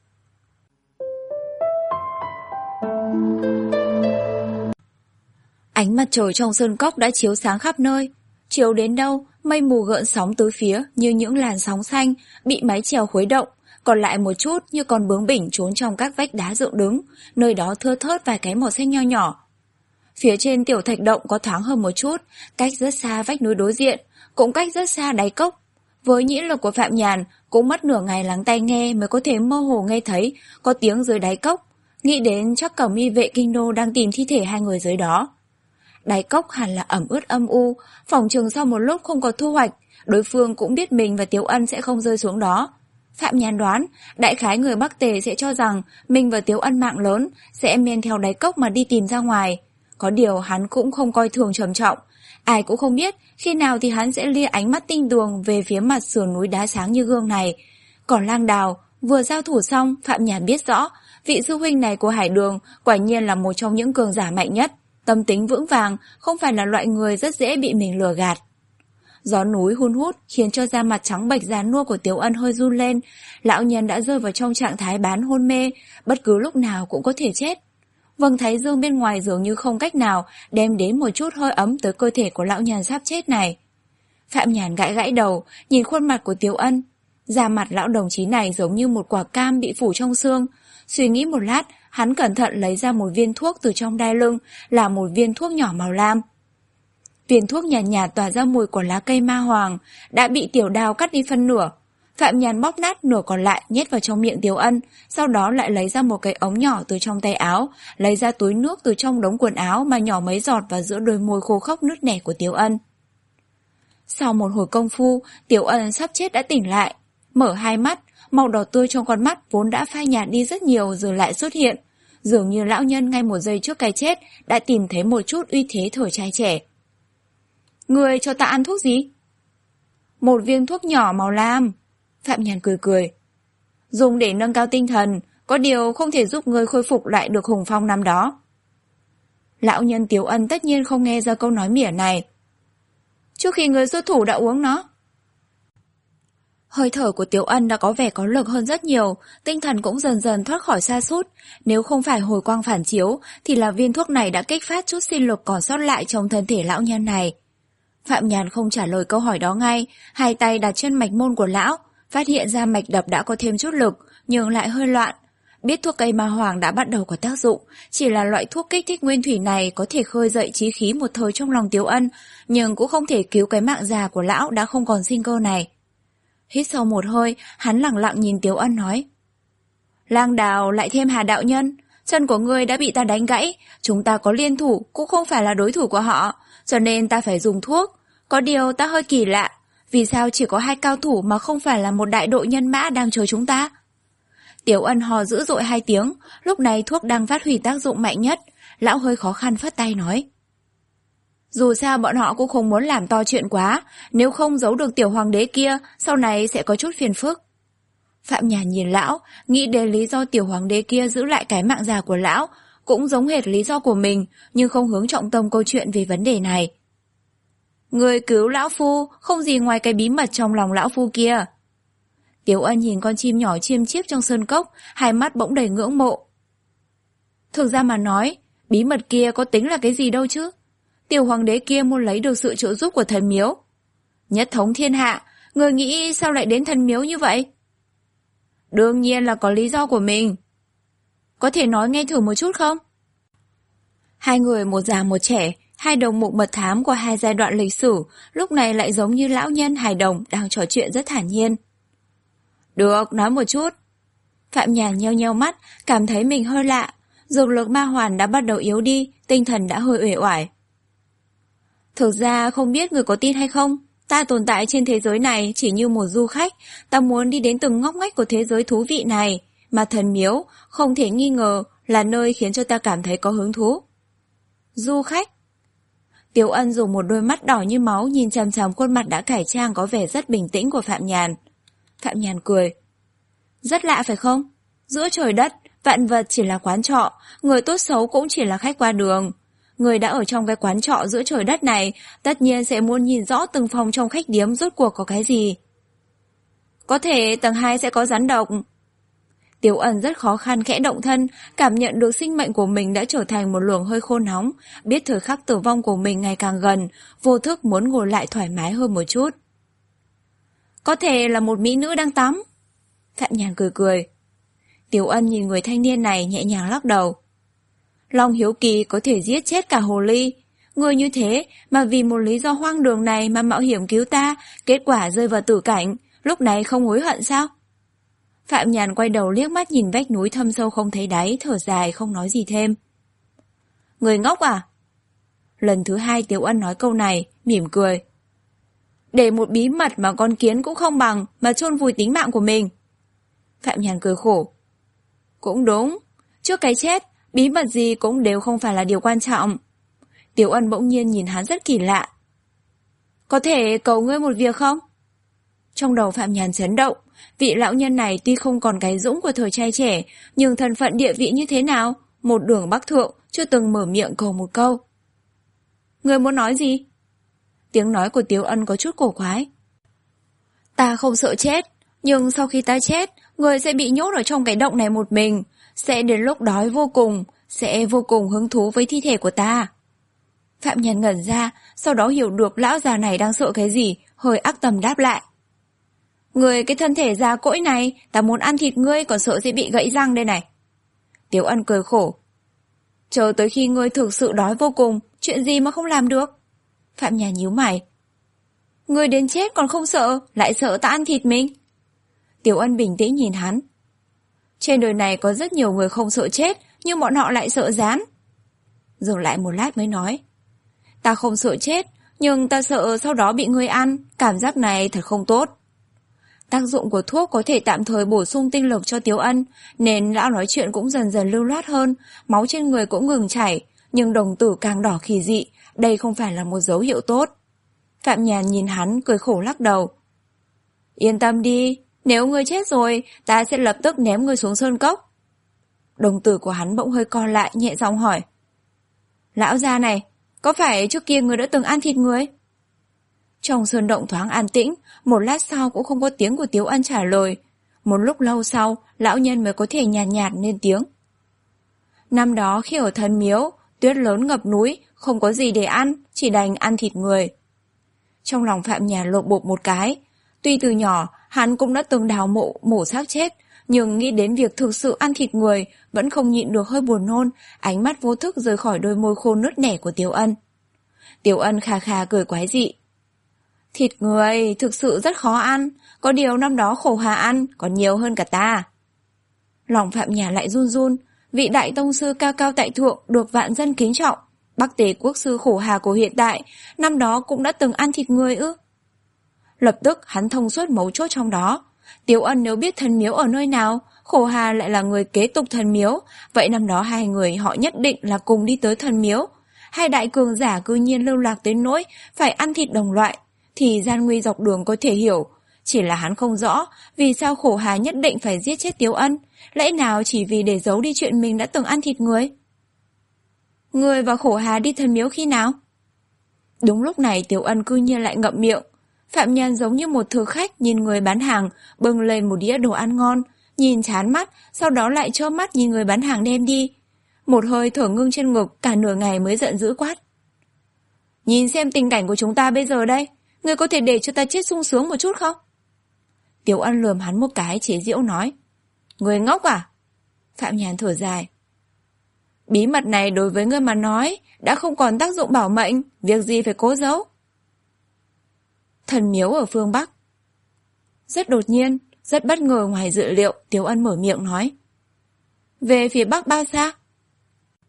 Ánh mặt trời trong sơn cốc đã chiếu sáng khắp nơi. Chiếu đến đâu, mây mù gợn sóng tứ phía như những làn sóng xanh bị mái chèo khuấy động, còn lại một chút như con bướm bỉnh trốn trong các vách đá dựng đứng, nơi đó thưa thớt vài cái màu xanh nho nhỏ. Phía trên tiểu thạch động có thoáng hơn một chút, cách rất xa vách núi đối diện, cũng cách rất xa đáy cốc. Với nhĩ lực của Phạm Nhàn, cũng mất nửa ngày lắng tai nghe mới có thể mơ hồ nghe thấy có tiếng dưới đáy cốc. Nghĩ đến chắc cẩm y vệ kinh đô đang tìm thi thể hai người dưới đó. Đáy cốc hẳn là ẩm ướt âm u, phỏng chừng sau một lúc không có thu hoạch, đối phương cũng biết mình và Tiếu Ân sẽ không rơi xuống đó. Phạm Nhàn đoán, đại khái người Bắc Tề sẽ cho rằng mình và Tiếu Ân mạng lớn, sẽ men theo đáy cốc mà đi tìm ra ngoài. Có điều hắn cũng không coi thường trầm trọng, ai cũng không biết khi nào thì hắn sẽ lia ánh mắt tinh tường về phía mặt sườn núi đá sáng như gương này. Còn Lang Đào, vừa giao thủ xong, Phạm Nhàn biết rõ, vị sư huynh này của Hải Đường quả nhiên là một trong những cường giả mạnh nhất, tâm tính vững vàng, không phải là loại người rất dễ bị mình lừa gạt. Gió núi hun hút khiến cho da mặt trắng bệch già nua của Tiếu Ân hơi run lên, lão nhân đã rơi vào trong trạng thái bán hôn mê, bất cứ lúc nào cũng có thể chết. Vầng thái dương bên ngoài dường như không cách nào đem đến một chút hơi ấm tới cơ thể của lão nhân sắp chết này. Phạm Nhàn gãi gãi đầu, nhìn khuôn mặt của Tiếu Ân. Da mặt lão đồng chí này giống như một quả cam bị phủ trong xương. Suy nghĩ một lát, hắn cẩn thận lấy ra một viên thuốc từ trong đai lưng, là một viên thuốc nhỏ màu lam. Viên thuốc nhàn nhạt, nhạt tỏa ra mùi của lá cây ma hoàng, đã bị tiểu đao cắt đi phân nửa. Phạm Nhàn bóp nát nửa còn lại nhét vào trong miệng Tiếu Ân, sau đó lại lấy ra một cái ống nhỏ từ trong tay áo, lấy ra túi nước từ trong đống quần áo mà nhỏ mấy giọt vào giữa đôi môi khô khốc nứt nẻ của Tiếu Ân. Sau một hồi công phu, Tiếu Ân sắp chết đã tỉnh lại, mở hai mắt, màu đỏ tươi trong con mắt vốn đã phai nhạt đi rất nhiều rồi lại xuất hiện, dường như lão nhân ngay một giây trước cái chết đã tìm thấy một chút uy thế thời trai trẻ. Người cho ta ăn thuốc gì? Một viên thuốc nhỏ màu lam. Phạm Nhàn cười cười. Dùng để nâng cao tinh thần, có điều không thể giúp người khôi phục lại được hùng phong năm đó. Lão nhân Tiếu Ân tất nhiên không nghe ra câu nói mỉa này. Trước khi người xuất thủ đã uống nó. Hơi thở của Tiếu Ân đã có vẻ có lực hơn rất nhiều, tinh thần cũng dần dần thoát khỏi sa sút. Nếu không phải hồi quang phản chiếu, thì là viên thuốc này đã kích phát chút sinh lực còn sót lại trong thân thể lão nhân này. Phạm Nhàn không trả lời câu hỏi đó ngay, hai tay đặt trên mạch môn của lão, phát hiện ra mạch đập đã có thêm chút lực, nhưng lại hơi loạn. Biết thuốc cây ma hoàng đã bắt đầu có tác dụng, chỉ là loại thuốc kích thích nguyên thủy này có thể khơi dậy chí khí một thời trong lòng Tiếu Ân, nhưng cũng không thể cứu cái mạng già của lão đã không còn sinh cơ này. Hít sâu một hơi, hắn lẳng lặng nhìn Tiếu Ân nói. Lang Đào lại thêm Hà đạo nhân, chân của ngươi đã bị ta đánh gãy, chúng ta có liên thủ cũng không phải là đối thủ của họ, cho nên ta phải dùng thuốc. Có điều ta hơi kỳ lạ, vì sao chỉ có hai cao thủ mà không phải là một đại đội nhân mã đang chờ chúng ta? Tiếu Ân hò dữ dội hai tiếng, lúc này thuốc đang phát huy tác dụng mạnh nhất, lão hơi khó khăn phất tay nói. Dù sao bọn họ cũng không muốn làm to chuyện quá, nếu không giấu được tiểu hoàng đế kia, sau này sẽ có chút phiền phức. Phạm Nhàn nhìn lão, nghĩ đến lý do tiểu hoàng đế kia giữ lại cái mạng già của lão, cũng giống hệt lý do của mình, nhưng không hướng trọng tâm câu chuyện về vấn đề này. Người cứu lão phu, không gì ngoài cái bí mật trong lòng lão phu kia. Tiếu Ân nhìn con chim nhỏ chiêm chiếp trong sơn cốc, hai mắt bỗng đầy ngưỡng mộ. Thực ra mà nói, bí mật kia có tính là cái gì đâu chứ? Tiểu hoàng đế kia muốn lấy được sự trợ giúp của thần miếu. Nhất thống thiên hạ, người nghĩ sao lại đến thần miếu như vậy? Đương nhiên là có lý do của mình. Có thể nói nghe thử một chút không? Hai người một già một trẻ, hai đồng mục mật thám của hai giai đoạn lịch sử, lúc này lại giống như lão nhân hài đồng đang trò chuyện rất thản nhiên. Được, nói một chút. Phạm Nhàn nheo nheo mắt, cảm thấy mình hơi lạ. Dược lực ma hoàn đã bắt đầu yếu đi, tinh thần đã hơi uể oải. Thực ra không biết người có tin hay không, Ta tồn tại trên thế giới này chỉ như một du khách, ta muốn đi đến từng ngóc ngách của thế giới thú vị này, mà thần miếu không thể nghi ngờ là nơi khiến cho ta cảm thấy có hứng thú. Du khách? Tiếu Ân dùng một đôi mắt đỏ như máu nhìn chằm chằm khuôn mặt đã cải trang có vẻ rất bình tĩnh của Phạm Nhàn. Phạm Nhàn cười. Rất lạ phải không? Giữa trời đất, vạn vật chỉ là quán trọ, người tốt xấu cũng chỉ là khách qua đường. Người đã ở trong cái quán trọ giữa trời đất này, tất nhiên sẽ muốn nhìn rõ từng phòng trong khách điếm rốt cuộc có cái gì. Có thể tầng hai sẽ có rắn độc. Tiếu Ân rất khó khăn khẽ động thân, cảm nhận được sinh mệnh của mình đã trở thành một luồng hơi khô nóng, biết thời khắc tử vong của mình ngày càng gần, vô thức muốn ngồi lại thoải mái hơn một chút. Có thể là một mỹ nữ đang tắm. Phạm Nhàn cười cười. Tiếu Ân nhìn người thanh niên này nhẹ nhàng lắc đầu. Long hiếu kỳ có thể giết chết cả hồ ly. Người như thế mà vì một lý do hoang đường này mà mạo hiểm cứu ta, kết quả rơi vào tử cảnh, lúc này không hối hận sao? Phạm Nhàn quay đầu liếc mắt nhìn vách núi thâm sâu không thấy đáy, thở dài không nói gì thêm. Người ngốc à? Lần thứ hai Tiếu Ân nói câu này, mỉm cười. Để một bí mật mà con kiến cũng không bằng mà chôn vùi tính mạng của mình. Phạm Nhàn cười khổ. Cũng đúng, trước cái chết, bí mật gì cũng đều không phải là điều quan trọng. Tiếu Ân bỗng nhiên nhìn hắn rất kỳ lạ. Có thể cầu ngươi một việc không? Trong đầu Phạm Nhàn chấn động, vị lão nhân này tuy không còn cái dũng của thời trai trẻ, nhưng thân phận địa vị như thế nào, một đường bắc thượng chưa từng mở miệng cầu một câu. Ngươi muốn nói gì? Tiếng nói của Tiếu Ân có chút cổ quái. Ta không sợ chết, nhưng sau khi ta chết, ngươi sẽ bị nhốt ở trong cái động này một mình, sẽ đến lúc đói vô cùng, sẽ vô cùng hứng thú với thi thể của ta. Phạm Nhàn ngẩn ra, sau đó hiểu được lão già này đang sợ cái gì, hơi ác tầm đáp lại. Ngươi cái thân thể già cỗi này, ta muốn ăn thịt ngươi còn sợ sẽ bị gãy răng đây này. Tiếu Ân cười khổ. Chờ tới khi ngươi thực sự đói vô cùng, chuyện gì mà không làm được? Phạm Nhàn nhíu mày. Ngươi đến chết còn không sợ, lại sợ ta ăn thịt mình. Tiếu Ân bình tĩnh nhìn hắn. Trên đời này có rất nhiều người không sợ chết, nhưng bọn họ lại sợ rán. Dừng lại một lát mới nói. Ta không sợ chết, nhưng ta sợ sau đó bị ngươi ăn, cảm giác này thật không tốt. Tác dụng của thuốc có thể tạm thời bổ sung tinh lực cho Tiếu Ân, nên lão nói chuyện cũng dần dần lưu loát hơn, máu trên người cũng ngừng chảy, nhưng đồng tử càng đỏ kỳ dị, đây không phải là một dấu hiệu tốt. Phạm Nhàn nhìn hắn cười khổ lắc đầu. Yên tâm đi, nếu ngươi chết rồi, ta sẽ lập tức ném ngươi xuống sơn cốc. Đồng tử của hắn bỗng hơi co lại, nhẹ giọng hỏi. Lão già này, có phải trước kia ngươi đã từng ăn thịt người? Trong sơn động thoáng an tĩnh, một lát sau cũng không có tiếng của Tiếu Ân trả lời. Một lúc lâu sau, lão nhân mới có thể nhàn nhạt, nhạt lên tiếng. Năm đó khi ở thần miếu, tuyết lớn ngập núi, không có gì để ăn, chỉ đành ăn thịt người. Trong lòng Phạm Nhàn lột bột một cái. Tuy từ nhỏ, hắn cũng đã từng đào mộ, mổ xác chết, nhưng nghĩ đến việc thực sự ăn thịt người, vẫn không nhịn được hơi buồn nôn, ánh mắt vô thức rời khỏi đôi môi khô nứt nẻ của Tiếu Ân. Tiếu Ân khà khà cười quái dị. Thịt người thực sự rất khó ăn, có điều năm đó Khổ Hà ăn còn nhiều hơn cả ta. Lòng Phạm Nhàn lại run run, vị đại tông sư cao cao tại thượng được vạn dân kính trọng, Bắc Tề quốc sư Khổ Hà của hiện tại, năm đó cũng đã từng ăn thịt người ư? Lập tức hắn thông suốt mấu chốt trong đó. Tiếu Ân nếu biết thần miếu ở nơi nào, Khổ Hà lại là người kế tục thần miếu, vậy năm đó hai người họ nhất định là cùng đi tới thần miếu. Hai đại cường giả cư nhiên lưu lạc tới nỗi phải ăn thịt đồng loại, thì gian nguy dọc đường có thể hiểu. Chỉ là hắn không rõ vì sao Khổ Hà nhất định phải giết chết Tiếu Ân, lẽ nào chỉ vì để giấu đi chuyện mình đã từng ăn thịt người? Người và Khổ Hà đi thần miếu khi nào? Đúng lúc này Tiếu Ân cư nhiên lại ngậm miệng. Phạm Nhàn giống như một thực khách nhìn người bán hàng bưng lên một đĩa đồ ăn ngon, nhìn chán mắt, sau đó lại trơ mắt nhìn người bán hàng đem đi. Một hơi thở ngưng trên ngực, cả nửa ngày mới giận dữ quát. Nhìn xem tình cảnh của chúng ta bây giờ đây, người có thể để cho ta chết sung sướng một chút không? Tiếu Ân lườm hắn một cái chế giễu nói. Người ngốc à? Phạm Nhàn thở dài. Bí mật này đối với ngươi mà nói đã không còn tác dụng bảo mệnh, việc gì phải cố giấu. Thần miếu ở phương Bắc. Rất đột nhiên, rất bất ngờ ngoài dự liệu, Tiếu Ân mở miệng nói. Về phía Bắc bao xa?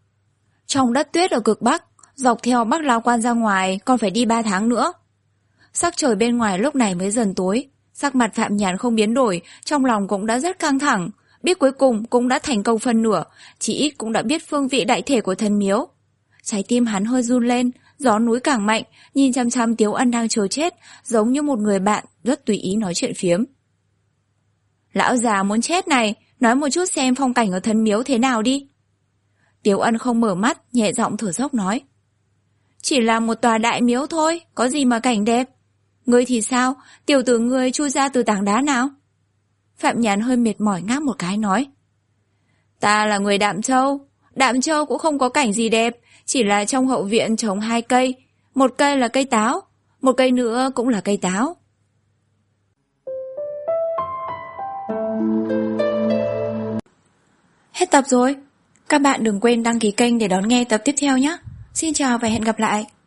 Trong đất tuyết ở cực Bắc, dọc theo Bắc Lao Quan ra ngoài còn phải đi ba tháng nữa. Sắc trời bên ngoài lúc này mới dần tối. Sắc mặt Phạm Nhàn không biến đổi, trong lòng cũng đã rất căng thẳng. Biết cuối cùng cũng đã thành công phân nửa, chỉ ít cũng đã biết phương vị đại thể của thần miếu. Trái tim hắn hơi run lên, gió núi càng mạnh, nhìn chăm chăm Tiếu Ân đang chờ chết, giống như một người bạn rất tùy ý nói chuyện phiếm. Lão già muốn chết này, nói một chút xem phong cảnh ở thần miếu thế nào đi. Tiếu Ân không mở mắt, nhẹ giọng thở dốc nói. Chỉ là một tòa đại miếu thôi, có gì mà cảnh đẹp. Ngươi thì sao, tiểu tử ngươi chui ra từ tảng đá nào? Phạm Nhàn hơi mệt mỏi ngáp một cái nói. Ta là người Đạm Châu, Đạm Châu cũng không có cảnh gì đẹp, chỉ là trong hậu viện trồng hai cây, một cây là cây táo, một cây nữa cũng là cây táo. Hết tập rồi. Các bạn đừng quên đăng ký kênh để đón nghe tập tiếp theo nhé. Xin chào và hẹn gặp lại.